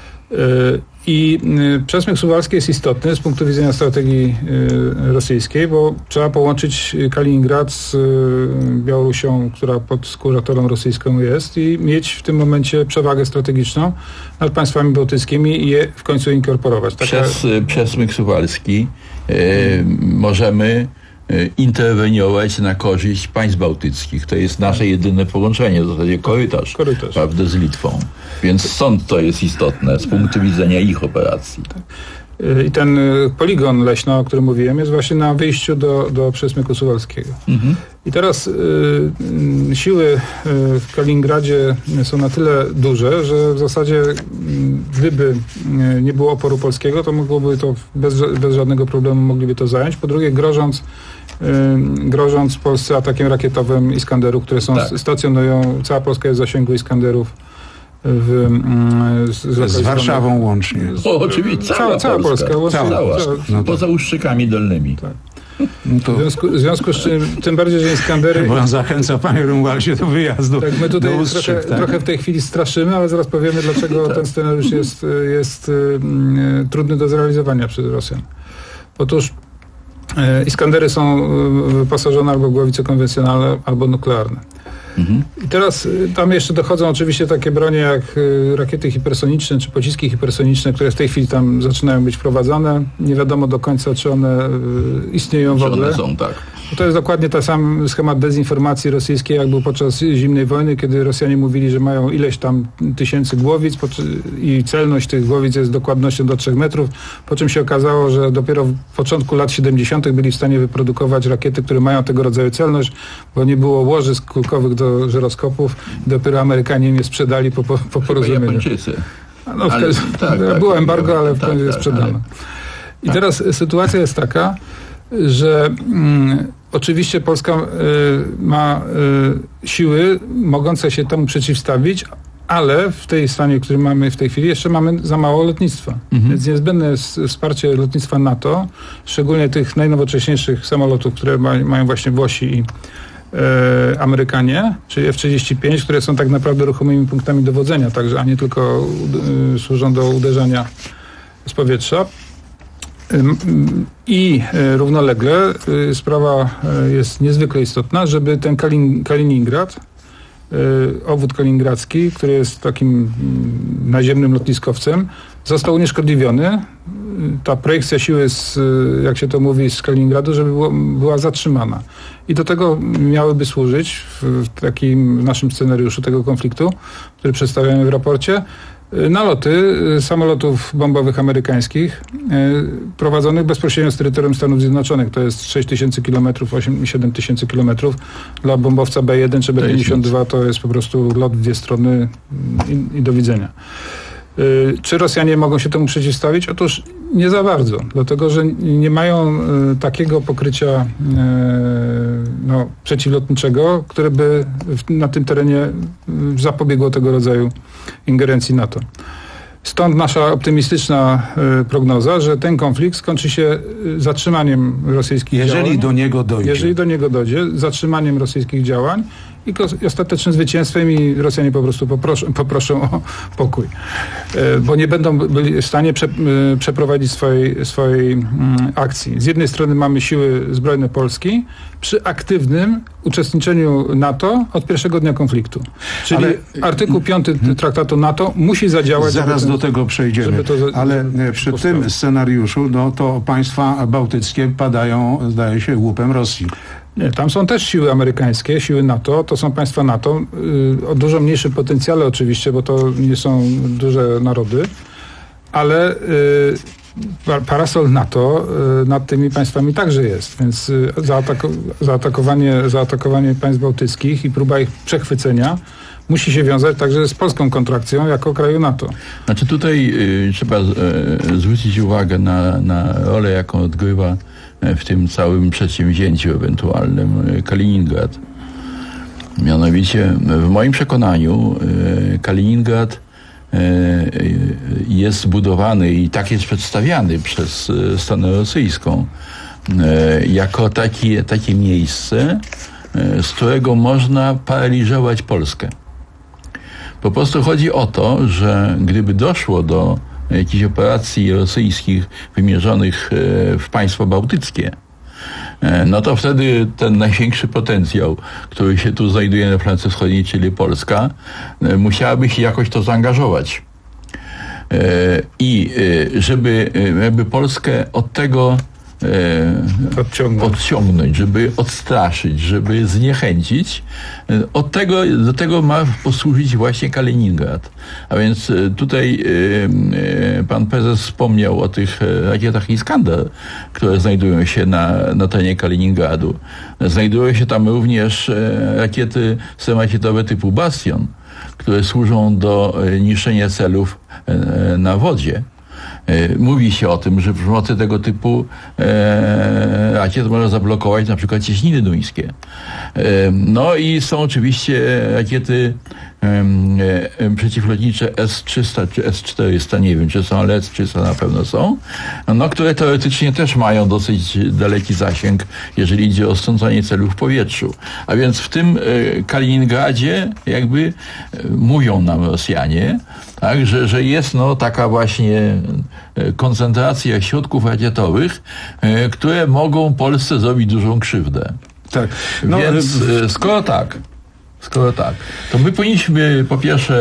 I przesmyk suwalski jest istotny z punktu widzenia strategii rosyjskiej, bo trzeba połączyć Kaliningrad z Białorusią, która pod kuratorą rosyjską jest, i mieć w tym momencie przewagę strategiczną nad państwami bałtyckimi i je w końcu inkorporować. Taka... Przez przesmyk suwalski e, możemy interweniować na korzyść państw bałtyckich. To jest nasze jedyne połączenie, w zasadzie korytarz, korytarz. Prawda, z Litwą. Więc stąd to jest istotne z punktu widzenia ich operacji. I ten poligon leśny, o którym mówiłem, jest właśnie na wyjściu do, do przesmyku suwalskiego. Mhm. I teraz y, y, siły y, w Kaliningradzie są na tyle duże, że w zasadzie y, gdyby y, nie było oporu polskiego, to mogłoby to bez, bez żadnego problemu mogliby to zająć. Po drugie, grożąc grożąc Polsce atakiem rakietowym Iskanderów, które są tak. stacjonują, cała Polska jest w zasięgu Iskanderów w, z, z, z Warszawą łącznie. O, oczywiście, cała, cała, cała Polska. Polska. Cała. Cała. Cała. No poza Uszczykami Dolnymi. Tak. No to... w, związku, w związku z czym, tym bardziej, że Iskandery... Bo zachęca panie Romualdzie do wyjazdu. Tak, my tutaj do Ustrzyk, trochę, tak? trochę w tej chwili straszymy, ale zaraz powiemy, dlaczego tak. ten scenariusz jest, jest y, trudny do zrealizowania przez Rosjan. Otóż y, Iskandery są wyposażone albo w głowice konwencjonalne, albo nuklearne. Mhm. I teraz y, tam jeszcze dochodzą oczywiście takie bronie jak y, rakiety hipersoniczne, czy pociski hipersoniczne, które w tej chwili tam zaczynają być wprowadzane. Nie wiadomo do końca, czy one y, istnieją czy w ogóle. One są, tak. To jest dokładnie ten sam schemat dezinformacji rosyjskiej, jak był podczas zimnej wojny, kiedy Rosjanie mówili, że mają ileś tam tysięcy głowic i celność tych głowic jest dokładnością do trzech metrów, po czym się okazało, że dopiero w początku lat siedemdziesiątych byli w stanie wyprodukować rakiety, które mają tego rodzaju celność, bo nie było łożysk kulkowych do żyroskopów. Dopiero Amerykanie im je sprzedali po, po, po porozumieniu. Japończycy. No, w ale, końcu, tak, tak, było embargo, ale w końcu tak, je sprzedano. Ale... I teraz sytuacja jest taka, że mm, oczywiście Polska y, ma y, siły mogące się temu przeciwstawić, ale w tej stanie, który mamy w tej chwili, jeszcze mamy za mało lotnictwa. Mhm. Więc niezbędne jest wsparcie lotnictwa NATO, szczególnie tych najnowocześniejszych samolotów, które ma, mają właśnie Włosi i e, Amerykanie, czyli F trzydzieści pięć, które są tak naprawdę ruchomymi punktami dowodzenia, także, a nie tylko y, służą do uderzania z powietrza. I równolegle sprawa jest niezwykle istotna, żeby ten Kalin- Kaliningrad, obwód kaliningradzki, który jest takim naziemnym lotniskowcem, został unieszkodliwiony. Ta projekcja siły, z, jak się to mówi, z Kaliningradu, żeby było, była zatrzymana. I do tego miałyby służyć w, w takim naszym scenariuszu tego konfliktu, który przedstawiamy w raporcie, naloty samolotów bombowych amerykańskich prowadzonych bezpośrednio z terytorium Stanów Zjednoczonych. To jest sześć tysięcy kilometrów, osiem siedem tysięcy kilometrów. Dla bombowca B jeden czy B pięćdziesiąt dwa to jest po prostu lot w dwie strony i, i do widzenia. Czy Rosjanie mogą się temu przeciwstawić? Otóż nie za bardzo, dlatego że nie mają takiego pokrycia no, przeciwlotniczego, które by na tym terenie zapobiegło tego rodzaju ingerencji NATO. Stąd nasza optymistyczna prognoza, że ten konflikt skończy się zatrzymaniem rosyjskich jeżeli działań. do niego dojdzie. Jeżeli do niego dojdzie, zatrzymaniem rosyjskich działań i, i ostatecznym zwycięstwem i Rosjanie po prostu poproszą, poproszą o pokój. Bo nie będą byli w stanie prze, przeprowadzić swojej, swojej mm, akcji. Z jednej strony mamy siły zbrojne Polski przy aktywnym uczestniczeniu NATO od pierwszego dnia konfliktu. Czyli ale, artykuł piąty hmm. traktatu NATO musi zadziałać. Zaraz ten, do tego przejdziemy. To, ale przy powstało. tym scenariuszu no, to państwa bałtyckie padają, zdaje się, łupem Rosji. Nie, tam są też siły amerykańskie, siły NATO, to są państwa NATO, yy, o dużo mniejszym potencjale oczywiście, bo to nie są duże narody, ale yy, parasol NATO yy, nad tymi państwami także jest, więc yy, zaatako- zaatakowanie, zaatakowanie państw bałtyckich i próba ich przechwycenia musi się wiązać także z polską kontrakcją jako kraju NATO. Znaczy tutaj y, trzeba y, zwrócić uwagę na, na rolę, jaką odgrywa w tym całym przedsięwzięciu ewentualnym Kaliningrad. Mianowicie w moim przekonaniu Kaliningrad jest budowany i tak jest przedstawiany przez stronę rosyjską jako takie, takie miejsce, z którego można paraliżować Polskę. Po prostu chodzi o to, że gdyby doszło do jakichś operacji rosyjskich wymierzonych w państwa bałtyckie, no to wtedy ten największy potencjał, który się tu znajduje na flance wschodniej, czyli Polska, musiałaby się jakoś to zaangażować. I żeby, żeby Polskę od tego Odciągnąć. odciągnąć, żeby odstraszyć, żeby zniechęcić. Od tego, do tego ma posłużyć właśnie Kaliningrad. A więc tutaj y, pan prezes wspomniał o tych rakietach Iskander, które znajdują się na, na terenie Kaliningradu. Znajdują się tam również rakiety samolotowe typu Bastion, które służą do niszczenia celów na wodzie. Mówi się o tym, że przy pomocy tego typu e, rakiet można zablokować na przykład cieśniny duńskie. E, no i są oczywiście rakiety e, e, przeciwlotnicze S trzysta czy S czterysta, nie wiem czy są, ale S trzysta na pewno są, no, które teoretycznie też mają dosyć daleki zasięg, jeżeli idzie o strącanie celów w powietrzu. A więc w tym e, Kaliningradzie jakby e, mówią nam Rosjanie, tak, że, że jest no, taka właśnie koncentracja środków rakietowych, e, które mogą Polsce zrobić dużą krzywdę. Tak. No, Więc e, skoro tak, skoro tak, to my powinniśmy po pierwsze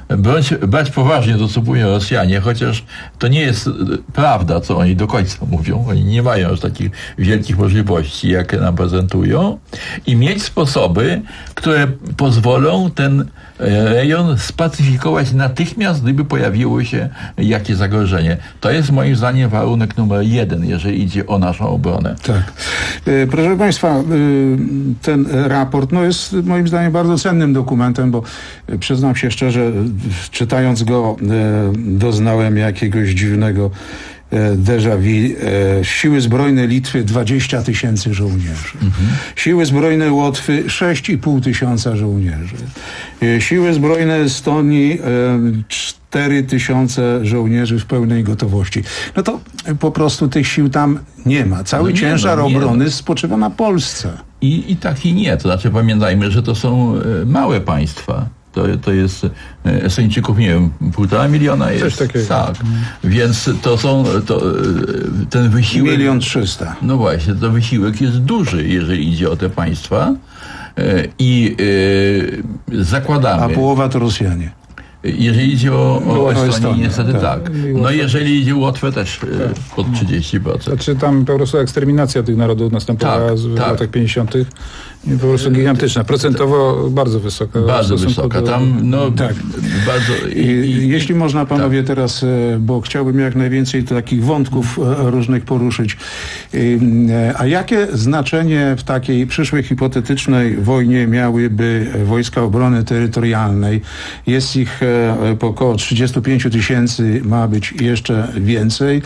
brać, brać poważnie to, co mówią Rosjanie, chociaż to nie jest prawda, co oni do końca mówią. Oni nie mają już takich wielkich możliwości, jakie nam prezentują, i mieć sposoby, które pozwolą ten rejon spacyfikować natychmiast, gdyby pojawiło się jakieś zagrożenie. To jest moim zdaniem warunek numer jeden, jeżeli idzie o naszą obronę. Tak. Proszę Państwa, ten raport no jest moim zdaniem bardzo cennym dokumentem, bo przyznam się szczerze, czytając go doznałem jakiegoś dziwnego déjà vu. Siły zbrojne Litwy dwadzieścia tysięcy żołnierzy. Mhm. Siły zbrojne Łotwy sześć i pół tysiąca żołnierzy. Siły zbrojne Estonii cztery tysiące żołnierzy w pełnej gotowości. No to po prostu tych sił tam nie ma. Cały no ciężar no, obrony no. spoczywa na Polsce. I, I tak i nie. To znaczy pamiętajmy, że to są małe państwa. To, to jest Estończyków, nie wiem, półtora miliona jest. Coś takiego. Tak. Więc to są, to, ten wysiłek... Milion trzysta. No właśnie, to wysiłek jest duży, jeżeli idzie o te państwa. I yy, zakładamy... A połowa to Rosjanie. Jeżeli idzie o, o Estonię, Estonię, niestety tak. tak. No jeżeli idzie o Łotwę też tak. pod trzydzieści procent. Znaczy tam po prostu eksterminacja tych narodów następowała tak, w tak. latach pięćdziesiątych. Po prostu gigantyczna. Procentowo bardzo wysoka. Bardzo wysoka. Do... Tam, no, tak. bardzo... I, i, Jeśli można, panowie, tak. teraz, bo chciałbym jak najwięcej takich wątków różnych poruszyć. A jakie znaczenie w takiej przyszłej hipotetycznej wojnie miałyby wojska obrony terytorialnej? Jest ich po około trzydziestu pięciu tysięcy, ma być jeszcze więcej.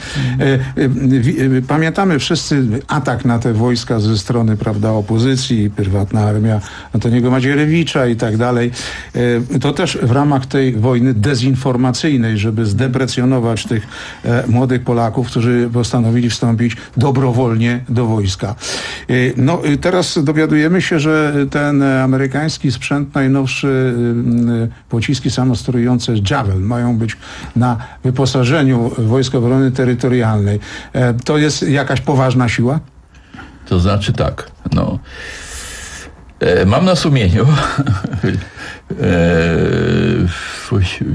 Mhm. Pamiętamy wszyscy atak na te wojska ze strony, prawda, opozycji, prywatna armia Antoniego Macierewicza i tak dalej. To też w ramach tej wojny dezinformacyjnej, żeby zdeprecjonować tych młodych Polaków, którzy postanowili wstąpić dobrowolnie do wojska. No teraz dowiadujemy się, że ten amerykański sprzęt, najnowszy, pociski samosterujące Javelin mają być na wyposażeniu Wojsk Obrony Terytorialnej. To jest jakaś poważna siła? To znaczy tak, no... Mam na sumieniu w,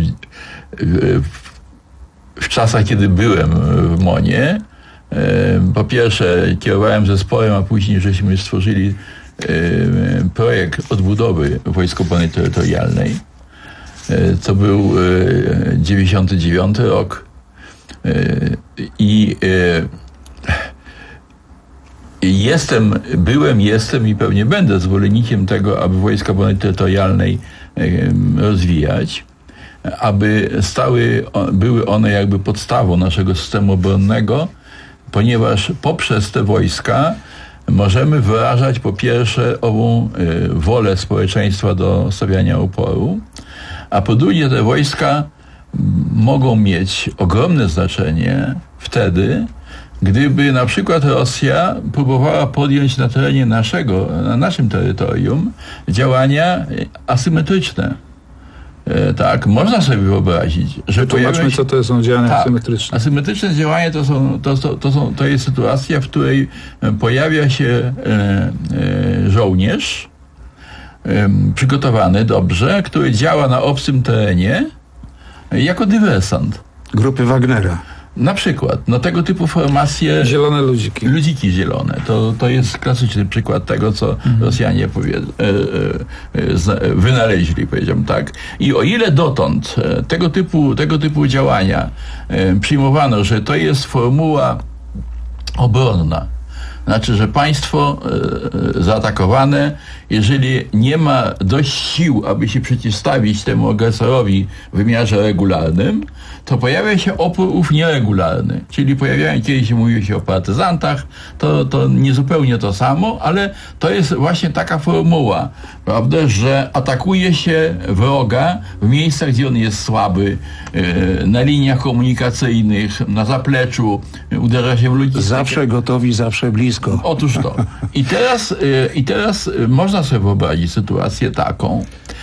w czasach, kiedy byłem w MONie, po pierwsze kierowałem zespołem, a później żeśmy stworzyli projekt odbudowy Wojsk Obrony Terytorialnej. To był dziewięćdziesiąty dziewiąty rok i Jestem, byłem, jestem i pewnie będę zwolennikiem tego, aby Wojska Obrony Terytorialnej rozwijać, aby stały, były one jakby podstawą naszego systemu obronnego, ponieważ poprzez te wojska możemy wyrażać po pierwsze ową wolę społeczeństwa do stawiania oporu, a po drugie te wojska mogą mieć ogromne znaczenie wtedy, gdyby na przykład Rosja próbowała podjąć na terenie naszego, na naszym terytorium działania asymetryczne. E, tak, można sobie wyobrazić, że Wytłumaczmy, się... co to są działania tak, asymetryczne. Asymetryczne działania to, są, to, to, to, są, to jest sytuacja, w której pojawia się e, e, żołnierz e, przygotowany dobrze, który działa na obcym terenie e, jako dywersant. Grupy Wagnera. Na przykład, no tego typu formacje... Zielone ludziki. Ludziki zielone. To, to jest klasyczny przykład tego, co mhm. Rosjanie powie, e, e, wynaleźli, powiedziałbym tak. I o ile dotąd e, tego typu, tego typu działania e, przyjmowano, że to jest formuła obronna, znaczy, że państwo e, zaatakowane, jeżeli nie ma dość sił, aby się przeciwstawić temu agresorowi w wymiarze regularnym, to pojawia się opór ów nieregularny. Czyli pojawiają, kiedyś mówiło się o partyzantach, to, to nie zupełnie to samo, ale to jest właśnie taka formuła, prawda, że atakuje się wroga w miejscach, gdzie on jest słaby, e, na liniach komunikacyjnych, na zapleczu, uderza się w ludzi. Zawsze gotowi, zawsze blisko. Otóż to. I teraz, e, i teraz można sobie wyobrazić sytuację taką,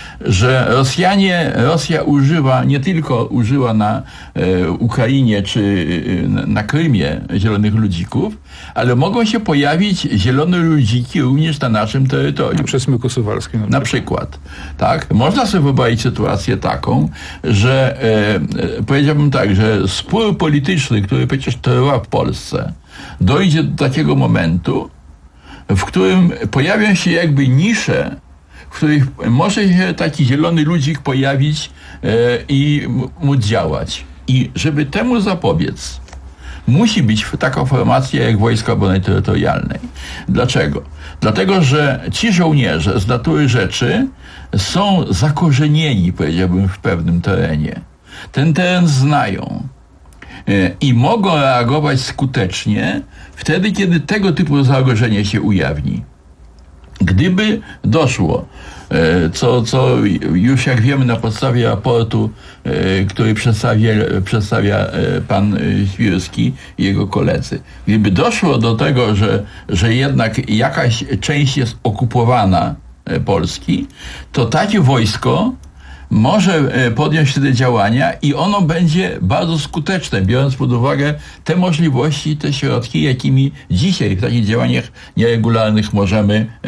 że Rosjanie, Rosja używa, nie tylko użyła na e, Ukrainie czy e, na Krymie zielonych ludzików, ale mogą się pojawić zielone ludziki również na naszym terytorium. Na przesmyku suwalskim. Na, na przykład. Tak? Można sobie wyobrazić sytuację taką, że e, powiedziałbym tak, że spór polityczny, który przecież trwa w Polsce, dojdzie do takiego momentu, w którym pojawią się jakby nisze, w których może się taki zielony ludzik pojawić e, i móc działać. I żeby temu zapobiec, musi być taka formacja jak Wojska Obrony Terytorialnej. Dlaczego? Dlatego, że ci żołnierze z natury rzeczy są zakorzenieni, powiedziałbym, w pewnym terenie. Ten teren znają i mogą reagować skutecznie wtedy, kiedy tego typu zagrożenie się ujawni. Gdyby doszło, co, co już jak wiemy na podstawie raportu, który przedstawia, przedstawia pan Świrski i jego koledzy, gdyby doszło do tego, że, że jednak jakaś część jest okupowana Polski, to takie wojsko może podjąć wtedy działania i ono będzie bardzo skuteczne, biorąc pod uwagę te możliwości, te środki, jakimi dzisiaj w takich działaniach nieregularnych możemy e,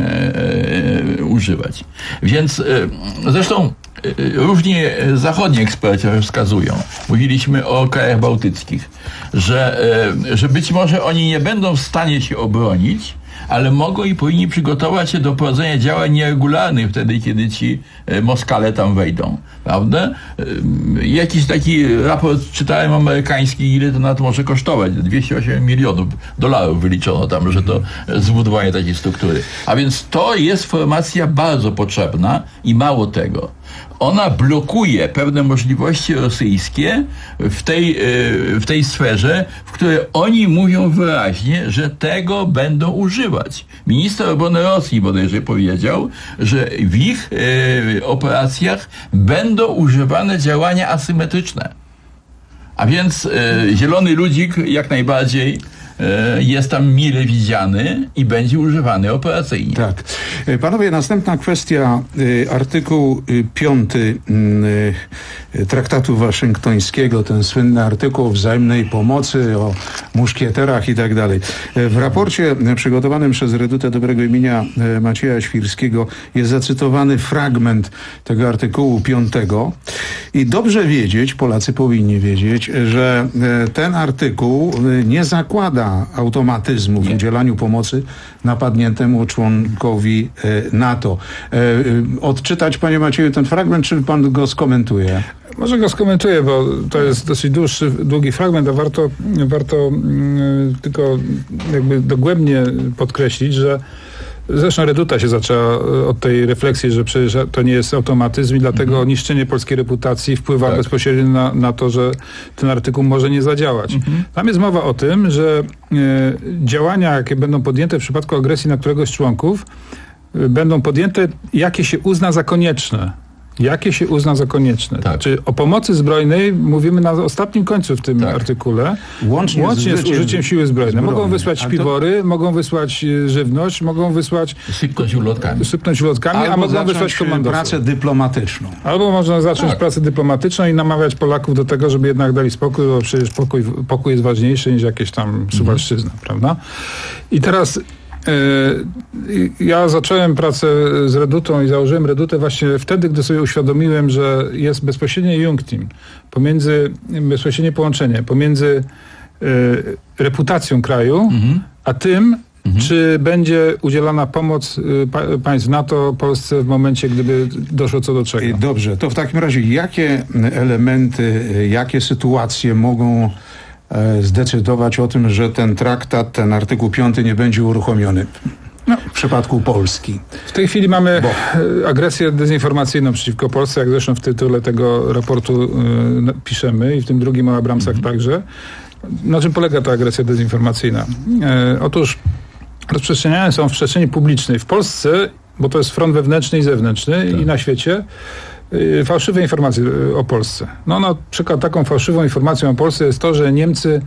e, używać. Więc e, zresztą e, różni zachodni eksperci wskazują, mówiliśmy o krajach bałtyckich, że, e, że być może oni nie będą w stanie się obronić, ale mogą i powinni przygotować się do prowadzenia działań nieregularnych wtedy, kiedy ci Moskale tam wejdą, prawda? Jakiś taki raport czytałem amerykański, ile to na to może kosztować. dwieście osiem milionów dolarów wyliczono tam, że to zbudowanie takiej struktury. A więc to jest formacja bardzo potrzebna i mało tego. Ona blokuje pewne możliwości rosyjskie w tej, w tej sferze, w której oni mówią wyraźnie, że tego będą używać. Minister obrony Rosji bodajże powiedział, że w ich e, operacjach będą używane działania asymetryczne. A więc e, zielony ludzik jak najbardziej jest tam mile widziany i będzie używany operacyjnie. Tak. Panowie, następna kwestia. Artykuł piąty Traktatu Waszyngtońskiego, ten słynny artykuł o wzajemnej pomocy, o muszkieterach i tak dalej. W raporcie przygotowanym przez Redutę Dobrego Imienia Macieja Świrskiego jest zacytowany fragment tego artykułu piątego i dobrze wiedzieć, Polacy powinni wiedzieć, że ten artykuł nie zakłada automatyzmu w udzielaniu pomocy napadniętemu członkowi NATO. Odczytać, panie Macieju, ten fragment, czy pan go skomentuje? Może go skomentuję, bo to jest dosyć dłuższy, długi fragment, a warto, warto mm, tylko jakby dogłębnie podkreślić, że zresztą Reduta się zaczęła od tej refleksji, że przecież to nie jest automatyzm i dlatego mhm. niszczenie polskiej reputacji wpływa tak. bezpośrednio na, na to, że ten artykuł może nie zadziałać. Mhm. Tam jest mowa o tym, że e, działania, jakie będą podjęte w przypadku agresji na któregoś z członków, e, będą podjęte, jakie się uzna za konieczne. Jakie się uzna za konieczne. Tak. Czyli o pomocy zbrojnej mówimy na ostatnim końcu w tym tak. artykule. Łącznie, Łącznie z, z użyciem siły zbrojnej. zbrojnej. Mogą wysłać śpiwory, to... mogą wysłać żywność, mogą wysłać... Sypnąć ulotkami. Sypnąć ulotkami, a mogą wysłać komandosów. Pracę dyplomatyczną. Albo można zacząć tak. pracę dyplomatyczną i namawiać Polaków do tego, żeby jednak dali spokój, bo przecież pokój, pokój jest ważniejszy niż jakieś tam Suwalszczyzna, mhm. prawda? I teraz... Ja zacząłem pracę z Redutą i założyłem Redutę właśnie wtedy, gdy sobie uświadomiłem, że jest bezpośrednie junctim, pomiędzy, bezpośrednie połączenie pomiędzy e, reputacją kraju, mhm. a tym, mhm. czy będzie udzielana pomoc pa, państw NATO Polsce w momencie, gdyby doszło co do czego. Dobrze, to w takim razie jakie elementy, jakie sytuacje mogą zdecydować o tym, że ten traktat, ten artykuł piąty nie będzie uruchomiony no. w przypadku Polski? W tej chwili mamy Bo. agresję dezinformacyjną przeciwko Polsce, jak zresztą w tytule tego raportu y, piszemy i w tym drugim o Abramsach mhm. także. Na czym polega ta agresja dezinformacyjna? E, otóż rozprzestrzeniane są w przestrzeni publicznej w Polsce, bo to jest front wewnętrzny i zewnętrzny tak. i na świecie, fałszywe informacje o Polsce. No na przykład taką fałszywą informacją o Polsce jest to, że Niemcy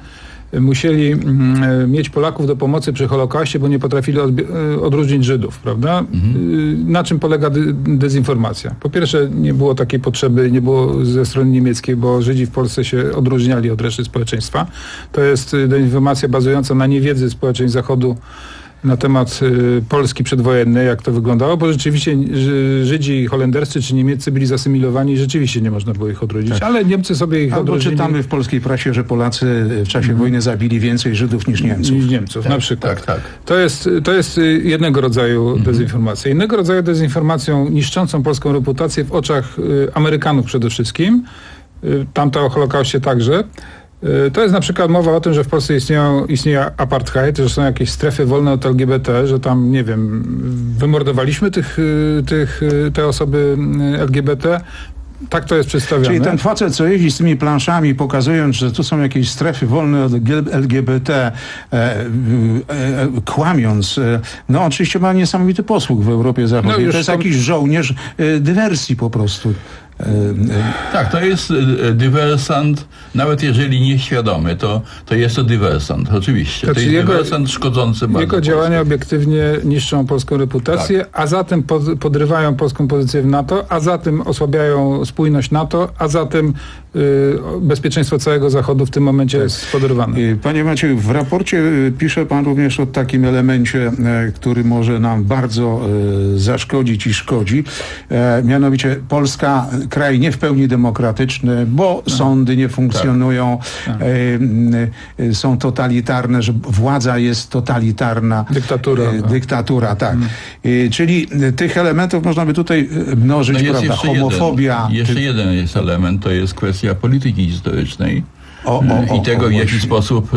musieli mm, mieć Polaków do pomocy przy Holokauście, bo nie potrafili odbi- odróżnić Żydów, prawda? Mhm. Na czym polega dy- dezinformacja? Po pierwsze, nie było takiej potrzeby, nie było ze strony niemieckiej, bo Żydzi w Polsce się odróżniali od reszty społeczeństwa. To jest dezinformacja bazująca na niewiedzy społeczeństw Zachodu na temat y, Polski przedwojennej, jak to wyglądało, bo rzeczywiście Żydzi holenderscy czy niemieccy byli zasymilowani i rzeczywiście nie można było ich odrodzić, tak. Ale Niemcy sobie ich Albo odrodzili. czytamy w polskiej prasie, że Polacy w czasie mm. wojny zabili więcej Żydów niż Niemców. Niż Niemców, tak, na przykład. Tak, tak. To jest, to jest jednego rodzaju mm. dezinformacja. Innego rodzaju dezinformacją niszczącą polską reputację w oczach y, Amerykanów przede wszystkim, y, tamta o Holokauście także. To jest na przykład mowa o tym, że w Polsce istnieją, istnieje apartheid, że są jakieś strefy wolne od L G B T, że tam, nie wiem, wymordowaliśmy tych, tych, te osoby L G B T. Tak to jest przedstawione. Czyli ten facet, co jeździ z tymi planszami, pokazując, że tu są jakieś strefy wolne od L G B T, e, e, e, kłamiąc, e, no oczywiście ma niesamowity posług w Europie Zachodniej. No to jest tam... jakiś żołnierz e, dywersji po prostu. Tak, to jest dywersant, nawet jeżeli nieświadomy, to, to jest to dywersant, oczywiście. Znaczy to jest jego, dywersant szkodzący bardzo. Jego działania Polsce. Obiektywnie niszczą polską reputację, tak. A zatem pod, podrywają polską pozycję w NATO, a zatem osłabiają spójność NATO, a zatem y, bezpieczeństwo całego Zachodu w tym momencie tak. jest podrywane. Panie Macieju, w raporcie pisze pan również o takim elemencie, który może nam bardzo y, zaszkodzić i szkodzi. E, mianowicie Polska kraj nie w pełni demokratyczny, bo no. sądy nie funkcjonują, tak. e, e, są totalitarne, że władza jest totalitarna. Dyktatura. E, dyktatura, tak. Mm. E, czyli tych elementów można by tutaj mnożyć, no prawda? Homofobia. Jeden, jeszcze ty... jeden jest element, to jest kwestia polityki historycznej o, o, o, i tego, o, w jaki sposób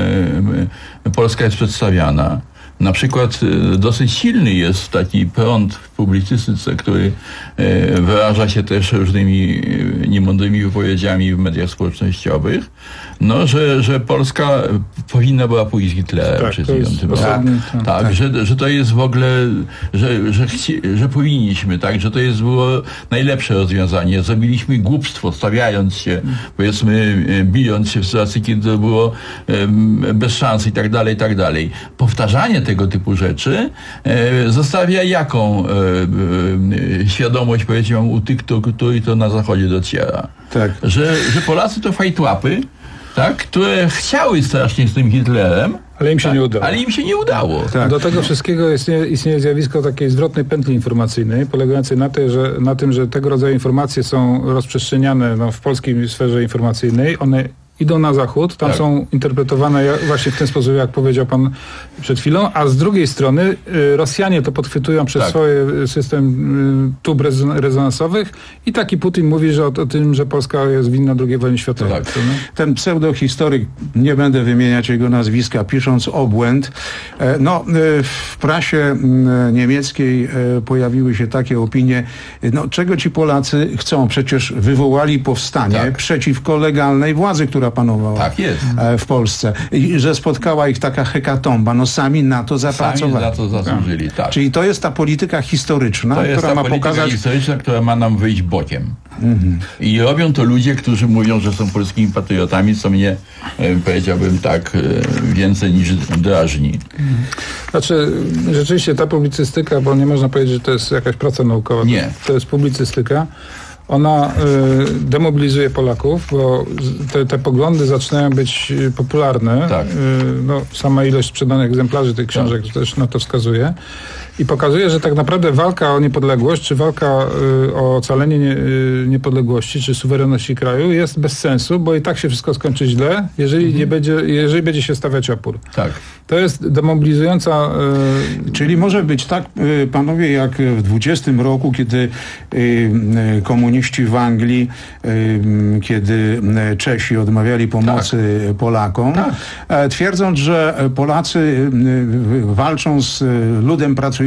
e, Polska jest przedstawiana. Na przykład dosyć silny jest taki prąd w publicystyce, który wyraża się też różnymi niemądrymi wypowiedziami w mediach społecznościowych, no, że, że Polska powinna była pójść z Hitlerem tak, przez dziewiąty rok. Tak, tak, tak. Że, że to jest w ogóle, że, że, chci, że powinniśmy, tak, że to jest było najlepsze rozwiązanie. Zrobiliśmy głupstwo, stawiając się, powiedzmy, bijąc się w sytuacji, kiedy to było um, bez szans i tak dalej, i tak dalej. Powtarzanie tego typu rzeczy e, zostawia jaką e, e, świadomość, powiedziałem, u tych, którzy to na Zachodzie dociera. Tak. Że, że Polacy to fajtłapy, tak, które chciały strasznie z tym Hitlerem, ale im się tak, nie udało. Ale im się nie udało. Tak. Do tego wszystkiego istnieje, istnieje zjawisko takiej zwrotnej pętli informacyjnej, polegającej na, tej, że, na tym, że tego rodzaju informacje są rozprzestrzeniane no, w polskiej sferze informacyjnej. One idą na zachód, tam tak. są interpretowane właśnie w ten sposób, jak powiedział pan przed chwilą, a z drugiej strony y, Rosjanie to podchwytują przez tak. swój system y, tub rezonansowych i taki Putin mówi, że o, o tym, że Polska jest winna drugiej wojny światowej. Tak. Ten pseudohistoryk, nie będę wymieniać jego nazwiska, pisząc obłęd, e, no e, w prasie e, niemieckiej e, pojawiły się takie opinie, no czego ci Polacy chcą? Przecież wywołali powstanie tak. przeciwko legalnej władzy, która panowała tak jest. w Polsce. I że spotkała ich taka hekatomba. No sami na to zapracowali. Sami za to zasłużyli, tak. Czyli to jest ta polityka historyczna, to jest która ta ma polityka pokazać... historyczna, która ma nam wyjść bokiem. Mhm. I robią to ludzie, którzy mówią, że są polskimi patriotami, co mnie, e, powiedziałbym tak, e, więcej niż drażni. Znaczy, rzeczywiście ta publicystyka, bo nie można powiedzieć, że to jest jakaś praca naukowa. Nie. To, to jest publicystyka. Ona y, demobilizuje Polaków, bo te, te poglądy zaczynają być popularne. Tak. Y, no, sama ilość sprzedanych egzemplarzy tych książek tak. też na to wskazuje. I pokazuje, że tak naprawdę walka o niepodległość, czy walka y, o ocalenie nie, y, niepodległości, czy suwerenności kraju jest bez sensu, bo i tak się wszystko skończy źle, jeżeli mhm. nie będzie, jeżeli będzie się stawiać opór. Tak. To jest demobilizująca... Y... Czyli może być tak, y, panowie, jak w dwudziestym roku, kiedy y, y, komuniści w Anglii, y, kiedy Czesi odmawiali pomocy tak. Polakom, tak. E, twierdząc, że Polacy y, y, walczą z ludem pracującym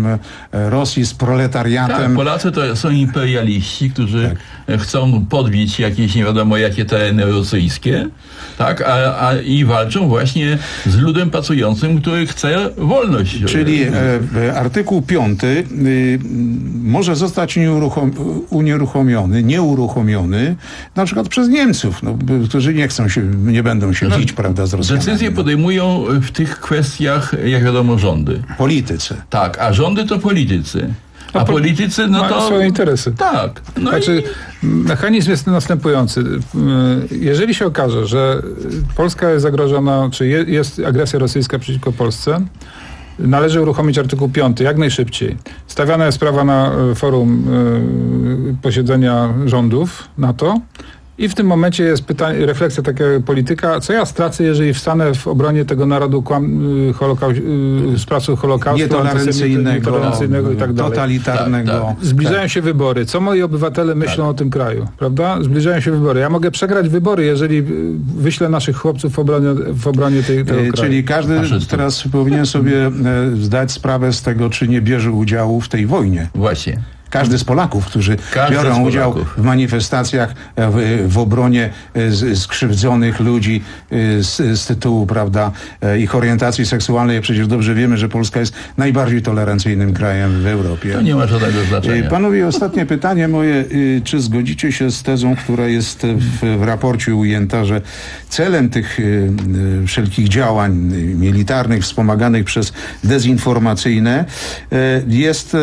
Rosji, z proletariatem. Tak, Polacy to są imperialiści, którzy tak. chcą podbić jakieś nie wiadomo jakie tereny rosyjskie, tak, a, a i walczą właśnie z ludem pracującym pracującym, który chce wolność. Czyli e, artykuł piąty y, może zostać nieuruchom, unieruchomiony, nieuruchomiony na przykład przez Niemców, no, którzy nie chcą się, nie będą się bić, prawda, z Rosjanami. Decyzje podejmują w tych kwestiach, jak wiadomo, rządy. Politycy. Tak, a rządy to politycy. A No, politycy, no mają to... swoje interesy. Tak. No Znaczy, i... mechanizm jest następujący. Jeżeli się okaże, że Polska jest zagrożona, czy je, jest agresja rosyjska przeciwko Polsce, należy uruchomić artykuł piąty jak najszybciej. Stawiana jest sprawa na forum y, posiedzenia rządów NATO i w tym momencie jest pytanie, refleksja takiego polityka, co ja stracę, jeżeli wstanę w obronie tego narodu kłam, y, holokau- y, z pracy Holokaustu, nietolerancyjnego, nietolerancyjnego i tak dalej. totalitarnego. Tak, tak. Zbliżają się wybory. Co moi obywatele myślą tak. o tym kraju, prawda? Zbliżają się wybory. Ja mogę przegrać wybory, jeżeli wyślę naszych chłopców w obronie, w obronie tej, tego e, kraju. Czyli każdy teraz powinien sobie e, zdać sprawę z tego, czy nie bierze udziału w tej wojnie. Właśnie. Każdy z Polaków, którzy Każdy biorą udział Polaków. w manifestacjach w, w obronie z, skrzywdzonych ludzi z, z tytułu, prawda, ich orientacji seksualnej. Przecież dobrze wiemy, że Polska jest najbardziej tolerancyjnym krajem w Europie. To nie ma żadnego znaczenia. Panowie, ostatnie pytanie moje. Czy zgodzicie się z tezą, która jest w, w raporcie ujęta, że celem tych wszelkich działań militarnych wspomaganych przez dezinformacyjne jest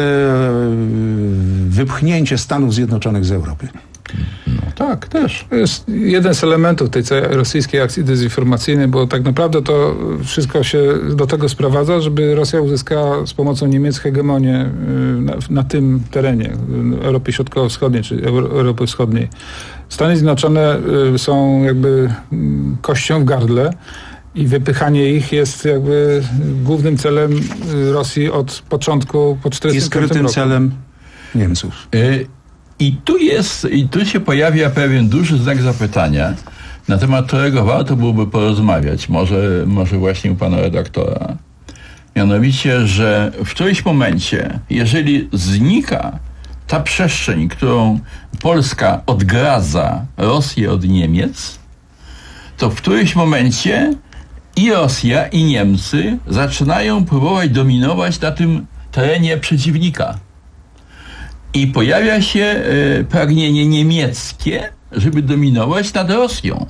wypchnięcie Stanów Zjednoczonych z Europy? No tak, też. To jest jeden z elementów tej całej rosyjskiej akcji dezinformacyjnej, bo tak naprawdę to wszystko się do tego sprowadza, żeby Rosja uzyskała z pomocą Niemiec hegemonię na, na tym terenie Europy Środkowo-Wschodniej czy Europy Wschodniej. Stany Zjednoczone są jakby kością w gardle i wypychanie ich jest jakby głównym celem Rosji od początku, po czterdziestym piątym I skrytym roku. celem Niemców. Y- I tu jest, i tu się pojawia pewien duży znak zapytania, na temat którego warto byłoby porozmawiać, może, może właśnie u pana redaktora. Mianowicie, że w którymś momencie, jeżeli znika ta przestrzeń, którą Polska odgradza Rosję od Niemiec, to w którymś momencie i Rosja, i Niemcy zaczynają próbować dominować na tym terenie przeciwnika. I pojawia się e, pragnienie niemieckie, żeby dominować nad Rosją.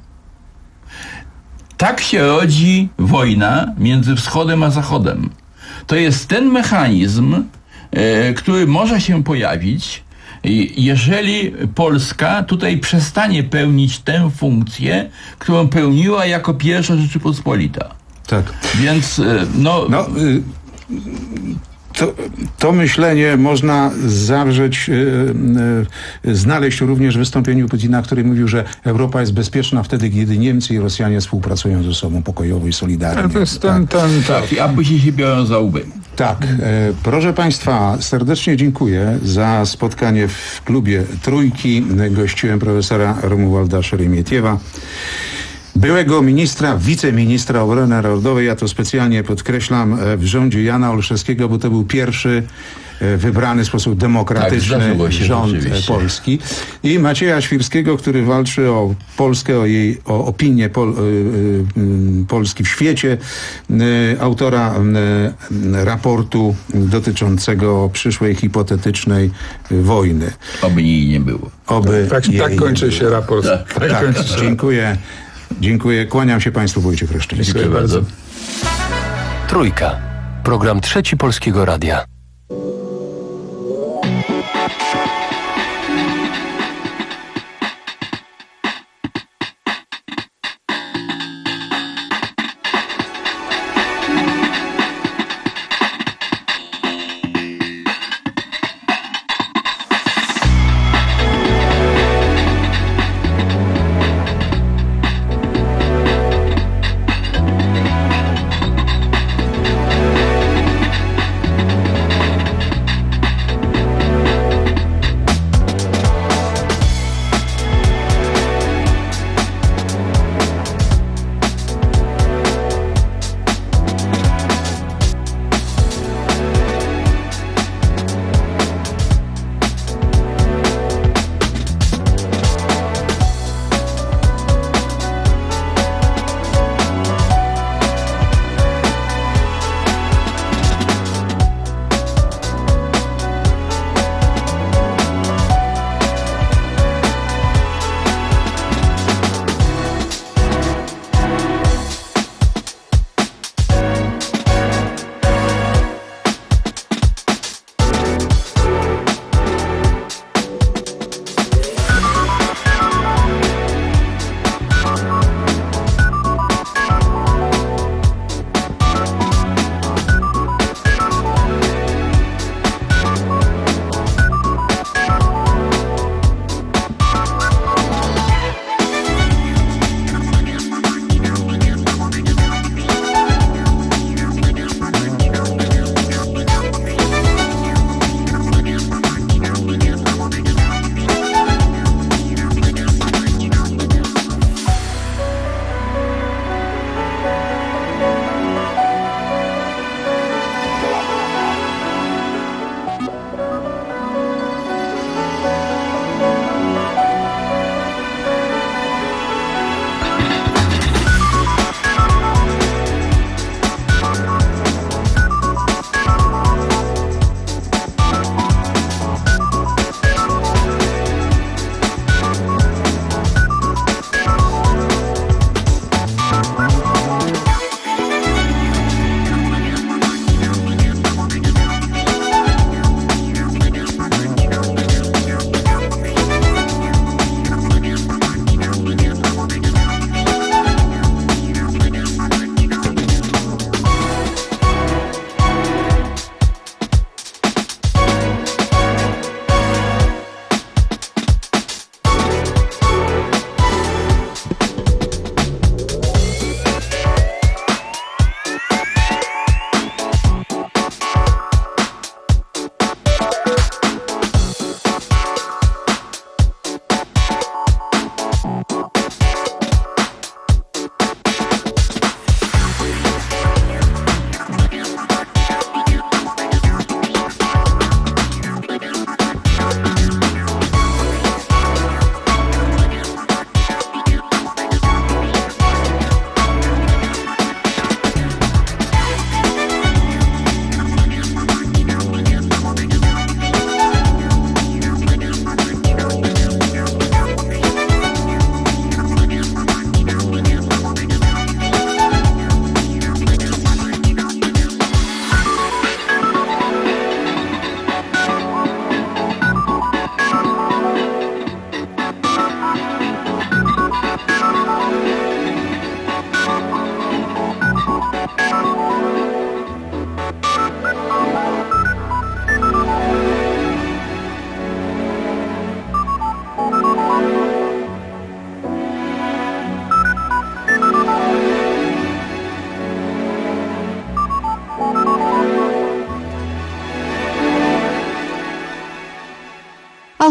Tak się rodzi wojna między wschodem a zachodem. To jest ten mechanizm, e, który może się pojawić, i jeżeli Polska tutaj przestanie pełnić tę funkcję, którą pełniła jako pierwsza Rzeczypospolita. Tak. Więc e, no... no y- To, to myślenie można zawrzeć, yy, yy, znaleźć również w wystąpieniu Putina, który mówił, że Europa jest bezpieczna wtedy, kiedy Niemcy i Rosjanie współpracują ze sobą pokojowo i solidarnie. To jest ten, ten, tak. tak, a później się biorą za łby. Tak. E, proszę Państwa, serdecznie dziękuję za spotkanie w klubie Trójki. Gościłem profesora Romualda Szeremietiewa, byłego ministra, wiceministra obrony narodowej, ja to specjalnie podkreślam, w rządzie Jana Olszewskiego, bo to był pierwszy wybrany w sposób demokratyczny tak, się rząd rzeczywiście. Polski. I Macieja Świrskiego, który walczy o Polskę, o jej o opinię Pol, y, y, Polski w świecie, y, autora y, raportu dotyczącego przyszłej hipotetycznej y, wojny. Oby jej nie było. Oby Tak, jej tak kończy nie się było. raport. Tak, Tak, Tak, kończy się. dziękuję. Dziękuję. Kłaniam się Państwu, Wojciech Reszczyński. Dziękuję bardzo. Trójka. Program Trzeci Polskiego Radia.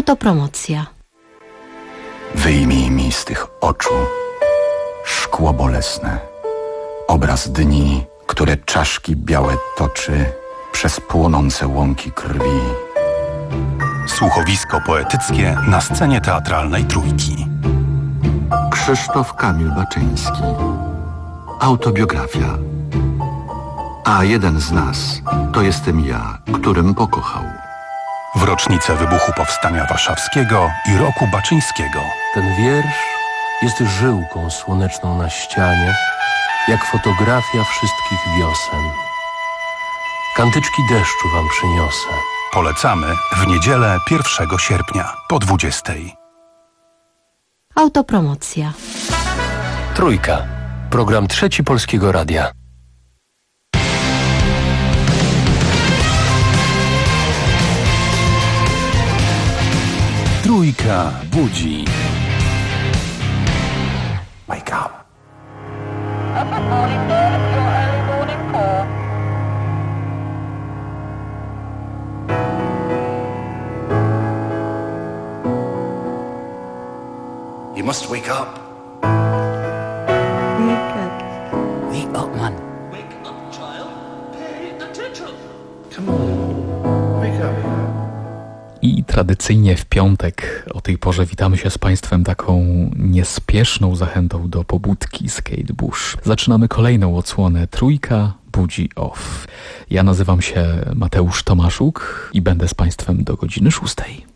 Autopromocja. Wyjmij mi z tych oczu szkło bolesne, obraz dni, które czaszki białe toczy przez płonące łąki krwi. Słuchowisko poetyckie na scenie teatralnej Trójki. Krzysztof Kamil Baczyński. Autobiografia. A jeden z nas to jestem ja, którym pokochał. W rocznicę wybuchu Powstania Warszawskiego i roku Baczyńskiego. Ten wiersz jest żyłką słoneczną na ścianie, jak fotografia wszystkich wiosen. Kantyczki deszczu wam przyniosę. Polecamy w niedzielę pierwszego sierpnia po dwudziestej. Autopromocja. Trójka. Program Trzeci Polskiego Radia. Trójka budzi. Wake up. You must wake up. Wake up. Wake up, man. Wake up, child. Pay attention. Come on. Wake up. I tradycyjnie w piątek o tej porze witamy się z Państwem taką niespieszną zachętą do pobudki z Kate Bush. Zaczynamy kolejną odsłonę Trójka budzi off. Ja nazywam się Mateusz Tomaszuk i będę z Państwem do godziny szóstej.